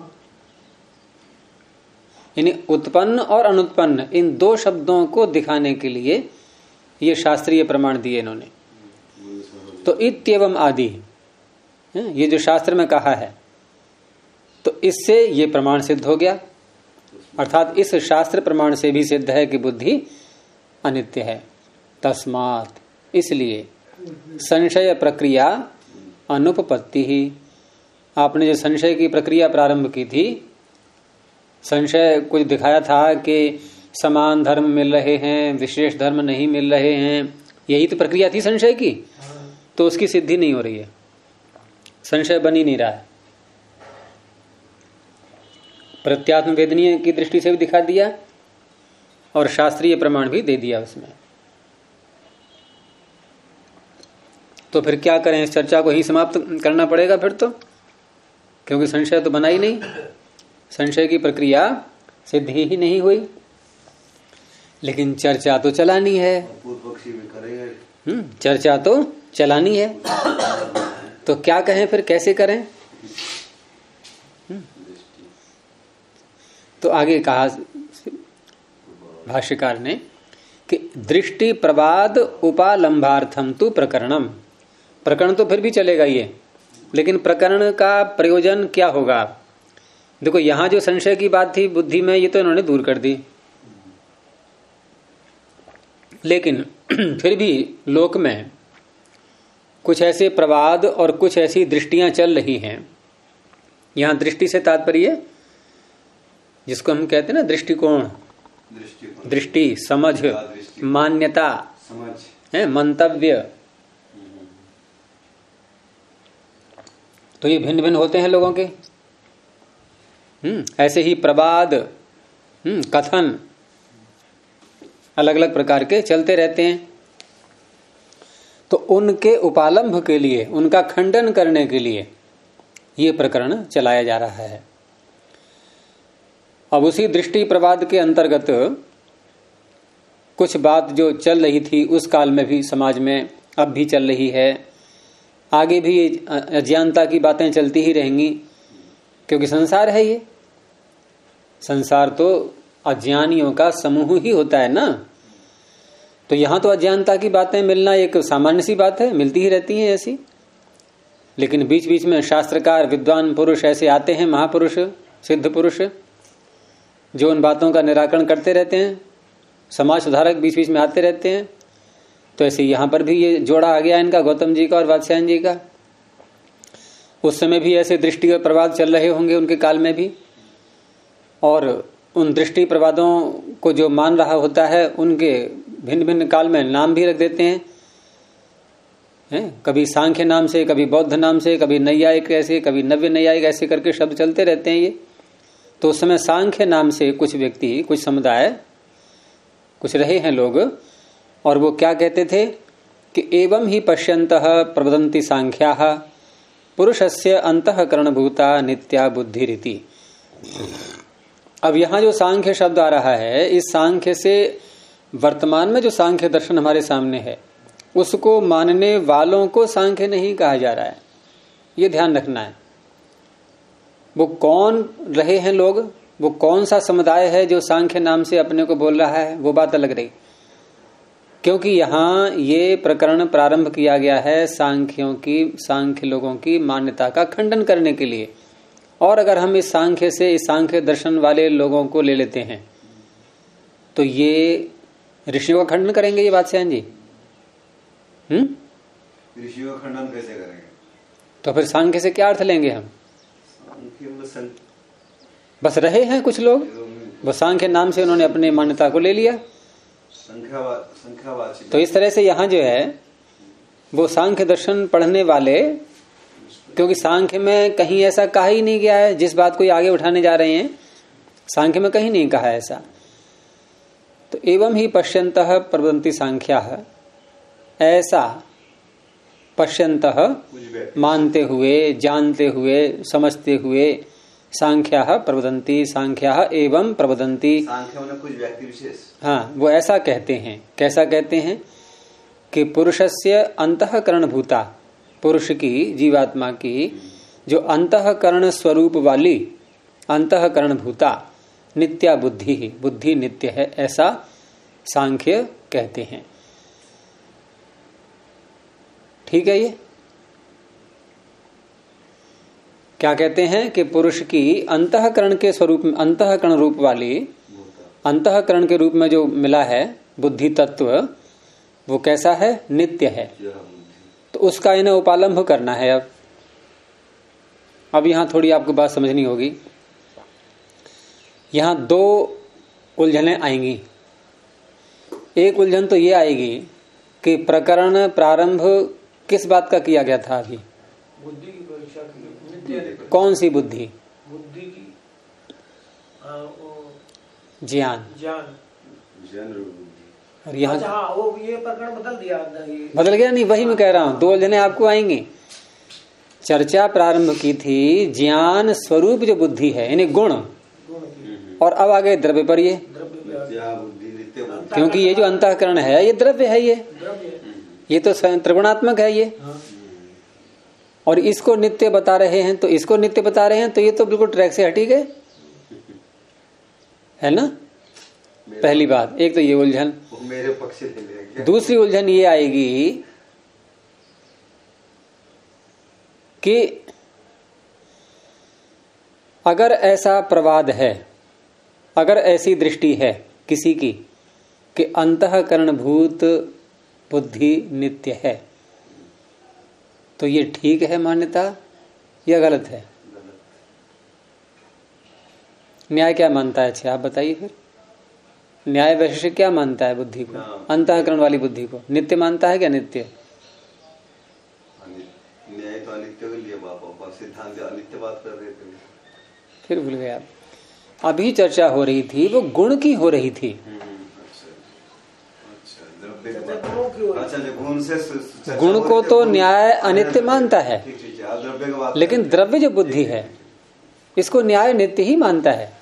यानी उत्पन्न और अनुत्पन्न इन दो शब्दों को दिखाने के लिए ये शास्त्रीय प्रमाण दिए इन्होंने। तो इत्येवम आदि, ये जो शास्त्र में कहा है तो इससे ये प्रमाण सिद्ध हो गया। अर्थात इस शास्त्र प्रमाण से भी सिद्ध है कि बुद्धि अनित्य है। तस्मात्, इसलिए संशय प्रक्रिया अनुपपत्ति ही, आपने जो संशय की प्रक्रिया प्रारंभ की थी, संशय कुछ दिखाया था कि समान धर्म मिल रहे हैं, विशेष धर्म नहीं मिल रहे हैं, यही तो प्रक्रिया थी संशय की। तो उसकी सिद्धि नहीं हो रही है, संशय बन ही नहीं रहा है। प्रत्यात्म वेदनीय की दृष्टि से भी दिखा दिया और शास्त्रीय प्रमाण भी दे दिया उसमें। तो फिर क्या करें, इस चर्चा को ही समाप्त करना पड़ेगा फिर तो, क्योंकि संशय तो बना ही नहीं, संशय की प्रक्रिया सिद्ध ही नहीं हुई। लेकिन चर्चा तो चलानी है, पूर्व पक्षी भी करेंगे। चर्चा तो चलानी है। तो क्या कहें फिर, कैसे करें? तो आगे कहा भाष्यकार ने कि दृष्टि प्रवाद उपालंबार्थम तु प्रकरणम। प्रकरण तो फिर भी चलेगा ये, लेकिन प्रकरण का प्रयोजन क्या होगा? देखो यहां जो संशय की बात थी बुद्धि में, ये तो इन्होंने दूर कर दी। लेकिन फिर भी लोक में कुछ ऐसे प्रवाद और कुछ ऐसी दृष्टियां चल रही हैं। यहां दृष्टि से तात्पर्य जिसको हम कहते हैं ना दृष्टिकोण, दृष्टि, समझ, मान्यता, समझ है, मंतव्य। तो ये भिन्न भिन्न होते हैं लोगों के। ऐसे ही प्रवाद, कथन अलग अलग प्रकार के चलते रहते हैं। तो उनके उपालंभ के लिए, उनका खंडन करने के लिए ये प्रकरण चलाया जा रहा है। अब उसी दृष्टि प्रवाद के अंतर्गत कुछ बात जो चल रही थी उस काल में भी, समाज में अब भी चल रही है, आगे भी अज्ञानता की बातें चलती ही रहेंगी, क्योंकि संसार है ये। संसार तो अज्ञानियों का समूह ही होता है ना। तो यहां तो अज्ञानता की बातें मिलना एक सामान्य सी बात है, मिलती ही रहती हैं ऐसी। लेकिन बीच बीच में शास्त्रकार, विद्वान पुरुष ऐसे आते हैं, महापुरुष, सिद्ध पुरुष, जो उन बातों का निराकरण करते रहते हैं, समाज सुधारक बीच बीच में आते रहते हैं। तो ऐसे यहां पर भी ये जोड़ा आ गया इनका, गौतम जी का और वात्स्यायन जी का। उस समय भी ऐसे दृष्टि और प्रवाद चल रहे होंगे उनके काल में भी, और उन दृष्टि प्रवादों को जो मान रहा होता है उनके भिन्न भिन्न काल में नाम भी रख देते हैं, कभी सांख्य नाम से, कभी बौद्ध नाम से, कभी नैयायिक ऐसे, कभी नव्य नैयायिक ऐसे करके शब्द चलते रहते हैं ये। तो उस समय सांख्य नाम से कुछ व्यक्ति, कुछ समुदाय, कुछ रहे हैं लोग, और वो क्या कहते थे कि एवं ही पश्यन्तः प्रवदन्ति सांख्याः पुरुषस्य अंतःकरणभूता नित्या बुद्धिरिति। अब यहां जो सांख्य शब्द आ रहा है, इस सांख्य से वर्तमान में जो सांख्य दर्शन हमारे सामने है उसको मानने वालों को सांख्य नहीं कहा जा रहा है, ये ध्यान रखना है। वो कौन रहे हैं लोग, वो कौन सा समुदाय है जो सांख्य नाम से अपने को बोल रहा है, वो बात अलग रही। क्योंकि यहाँ ये प्रकरण प्रारंभ किया गया है सांख्यों की, सांख्य लोगों की मान्यता का खंडन करने के लिए। और अगर हम इस सांख्य से, इस सांख्य दर्शन वाले लोगों को ले लेते हैं तो ये ऋषियों का खंडन करेंगे, ये वात्स्यायन जी। ऋषियों का खंडन कैसे करेंगे? तो फिर सांख्य से क्या अर्थ लेंगे हम? बस रहे हैं कुछ लोग, वो सांख्य नाम से उन्होंने अपनी मान्यता को ले लिया। तो इस तरह से यहाँ जो है वो सांख्य दर्शन पढ़ने वाले, क्योंकि सांख्य में कहीं ऐसा कहा ही नहीं गया है, जिस बात को ये आगे उठाने जा रहे हैं सांख्य में कहीं नहीं कहा है ऐसा। तो एवं ही पश्यन्तः प्रवदन्ति सांख्याः, ऐसा पश्यन्तः मानते हुए, जानते हुए, समझते हुए, सांख्याः प्रवदन्ति, सांख्याः एवं प्रवदन्ति, सांख्य में कुछ व्यक्ति विशेष, हाँ वो ऐसा कहते हैं। कैसा कहते हैं कि पुरुषस्य अंतःकरण भूता, पुरुष की, जीवात्मा की जो अंतःकरण स्वरूप वाली, अंतःकरण भूता नित्या बुद्धि ही, बुद्धि नित्य है, ऐसा सांख्य कहते हैं। ठीक है। ये क्या कहते हैं कि पुरुष की अंतःकरण के स्वरूप में, अंतःकरण रूप वाली, अंतःकरण के रूप में जो मिला है बुद्धि तत्व, वो कैसा है? नित्य है। तो उसका इन्हें उपालंभ करना है। अब यहां थोड़ी आपको बात समझनी होगी। यहां दो उलझनें आएंगी। एक उलझन तो ये आएगी कि प्रकरण प्रारंभ किस बात का किया गया था अभी? बुद्धि की परीक्षा की। कौन सी बुद्धि? बुद्धि की ज्ञान, और यहाँ वो ये प्रकरण बदल दिया, बदल गया नहीं, वही मैं कह रहा हूँ, दो उलझने आपको आएंगी। चर्चा प्रारंभ की थी ज्ञान स्वरूप जो बुद्धि है, यानी गुण, और अब आगे द्रव्य पर ये, क्योंकि ये जो अंतःकरण है ये द्रव्य है, ये तो त्रिगुणात्मक है ये, और इसको नित्य बता रहे हैं, तो इसको नित्य बता रहे हैं, तो ये तो बिल्कुल ट्रैक से हटी गए, है ना। पहली बात, एक तो ये उलझन। मेरे पक्ष से दूसरी उलझन ये आएगी कि अगर ऐसा प्रवाद है, अगर ऐसी दृष्टि है किसी की कि अंतःकरण भूत बुद्धि नित्य है, तो ये ठीक है मान्यता या गलत है? न्याय क्या मानता है? अच्छा आप बताइए फिर। न्याय वैशेषिक क्या मानता है बुद्धि को, अंतःकरण वाली बुद्धि को? नित्य मानता है क्या? नित्य न्याय तो अनित्य के लिए सिद्धांत अनित्य बात कर रहे थे, फिर भूल गए आप। अभी चर्चा हो रही थी वो गुण की हो रही थी। गुण को तो न्याय अनित्य मानता है, लेकिन द्रव्य जो बुद्धि है इसको न्याय नित्य ही मानता है।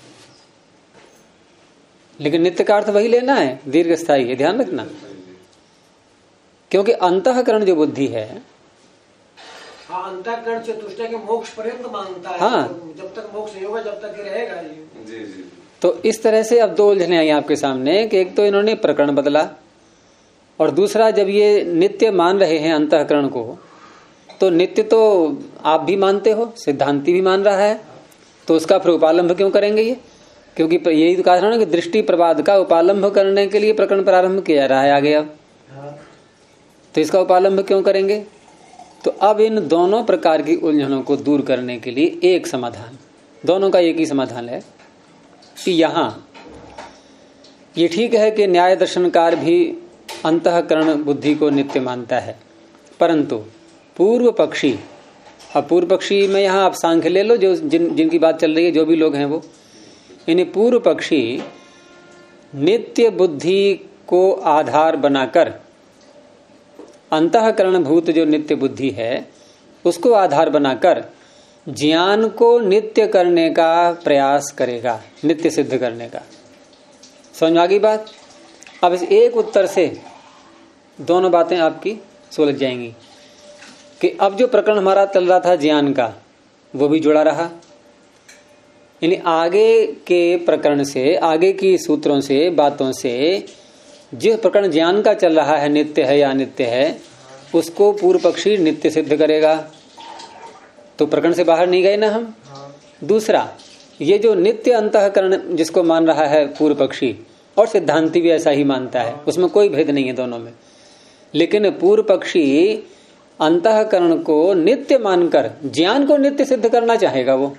लेकिन नित्य का अर्थ वही लेना है, दीर्घ स्थायी है, ध्यान रखना। क्योंकि अंतःकरण जो बुद्धि है, अंतःकरण चतुष्टय के मोक्ष पर्यंत मानता है। हाँ, तो जब तक मोक्ष नहीं होगा जब तक ये रहेगा ये। जी जी। तो इस तरह से अब दो उलझने आई आपके सामने कि एक तो इन्होंने प्रकरण बदला, और दूसरा जब ये नित्य मान रहे हैं अंतःकरण को, तो नित्य तो आप भी मानते हो, सिद्धांति भी मान रहा है, तो उसका फिर उपालंभ क्यों करेंगे ये? क्योंकि यही तो कहा था ना कि दृष्टि प्रवाद का उपालंब करने के लिए प्रकरण प्रारंभ किया जा रहा है आगे। अब तो इसका उपालंब क्यों करेंगे? तो अब इन दोनों प्रकार की उलझनों को दूर करने के लिए एक समाधान, दोनों का एक ही समाधान है कि यहां ये ठीक है कि न्याय दर्शनकार भी अंतःकरण बुद्धि को नित्य मानता है, परंतु पूर्व पक्षी, अब पूर्व पक्षी में यहां आप सांख्य ले लो, जो जिनकी बात चल रही है, जो भी लोग हैं वो, यानी पूर्व पक्षी नित्य बुद्धि को आधार बनाकर अंतःकरण भूत जो नित्य बुद्धि है उसको आधार बनाकर ज्ञान को नित्य करने का प्रयास करेगा, नित्य सिद्ध करने का। समझ में आ गई बात? अब इस एक उत्तर से दोनों बातें आपकी सुलझ जाएंगी कि अब जो प्रकरण हमारा चल रहा था ज्ञान का वो भी जुड़ा रहा, यानी आगे के प्रकरण से, आगे की सूत्रों से, बातों से जिस प्रकरण ज्ञान का चल रहा है नित्य है या अनित्य है, उसको पूर्व पक्षी नित्य सिद्ध करेगा। तो प्रकरण से बाहर नहीं गए ना हम। दूसरा, ये जो नित्य अंतःकरण जिसको मान रहा है पूर्व पक्षी, और सिद्धांति भी ऐसा ही मानता है, उसमें कोई भेद नहीं है दोनों में, लेकिन पूर्व पक्षी अंतःकरण को नित्य मानकर ज्ञान को नित्य सिद्ध करना चाहेगा। वो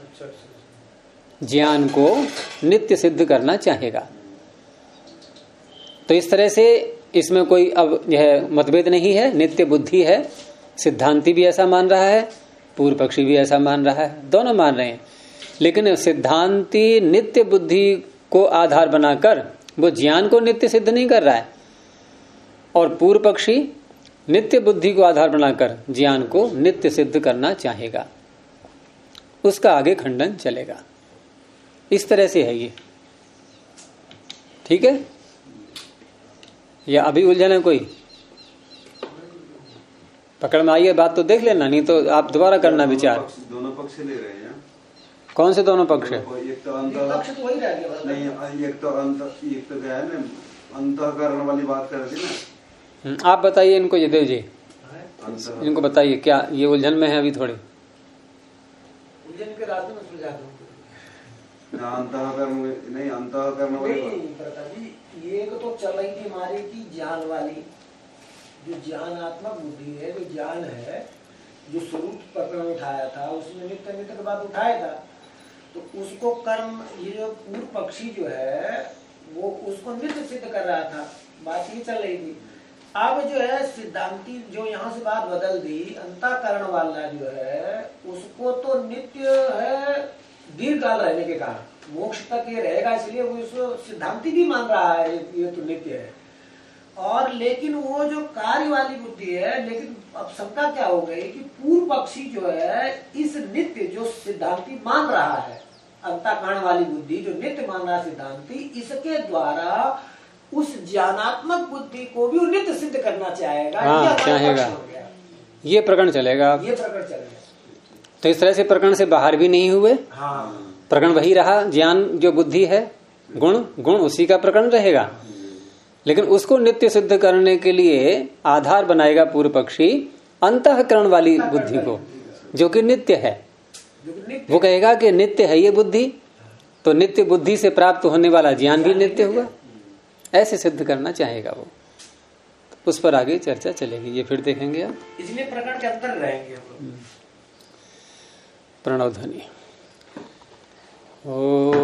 ज्ञान को नित्य सिद्ध करना चाहेगा। तो इस तरह से इसमें कोई अब यह मतभेद नहीं है, नित्य बुद्धि है, सिद्धांति भी ऐसा मान रहा है, पूर्व पक्षी भी ऐसा मान रहा है, दोनों मान रहे हैं। लेकिन सिद्धांति नित्य बुद्धि को आधार बनाकर वो ज्ञान को नित्य सिद्ध नहीं कर रहा है, और पूर्व पक्षी नित्य बुद्धि को आधार बनाकर ज्ञान को नित्य सिद्ध करना चाहेगा। उसका आगे खंडन चलेगा। इस तरह से है ये, ठीक है? या अभी उलझन है कोई? पकड़ में आई है बात तो देख लेना, नहीं तो आप दोबारा करना विचार। दोनों पक्ष ले रहे हैं। कौन से दोनों पक्ष है? एक तो नहीं, एक तो क्या है ना, अंतःकरण वाली बात कर रही ना। आप बताइए इनको, जयदेव जी इनको बताइए, क्या ये उलझन में है अभी? थोड़े उलझन के रास्ते में सुलझा दूं। अंतःकरण नहीं, अंतःकरण वाली ये तो चल रही थी हमारी की ज्ञान वाली, जो ज्ञानात्मक बुद्धि है, जो ज्ञान है, जो स्वरूप प्रकरण उठाया था, उसमें नित्य नित्य के बाद उठाया था, तो उसको कर्म, ये जो पूर्व पक्षी जो है वो उसको नित्य सिद्ध कर रहा था, बात ये चल रही थी। अब जो है सिद्धांति जो यहाँ से बात बदल दी, अंतःकरण वाला जो है उसको तो नित्य है दीर्घ काल रहने के कारण, मोक्ष तक ये रहेगा, इसलिए वो इसको सिद्धांति भी मान रहा है ये तो नित्य है। और लेकिन वो जो कार्य वाली बुद्धि है, लेकिन अब शंका क्या हो गई कि पूर्व पक्षी जो है इस नित्य जो सिद्धांति मान रहा है, अंतःकरण वाली बुद्धि जो नित्य मान रहा है सिद्धांति, इसके द्वारा उस ज्ञानात्मक बुद्धि को भी नित्य सिद्ध करना चाहेगा। हाँ, चाहेगा। ये प्रकरण चलेगा, ये प्रकरण चलेगा। तो इस तरह से प्रकरण से बाहर भी नहीं हुए। हाँ, प्रकरण वही रहा, ज्ञान जो बुद्धि है, गुण उसी का प्रकरण रहेगा, लेकिन उसको नित्य सिद्ध करने के लिए आधार बनाएगा पूर्व पक्षी अंतःकरण वाली बुद्धि को, जो कि नित्य है। वो कहेगा कि नित्य है ये बुद्धि, तो नित्य बुद्धि से प्राप्त होने वाला ज्ञान भी नित्य हुआ, ऐसे सिद्ध करना चाहेगा वो। उस पर आगे चर्चा चलेगी, ये फिर देखेंगे आप। इसलिए प्रकरण के अंदर रहेंगे। प्रणव ध्वनि। ओ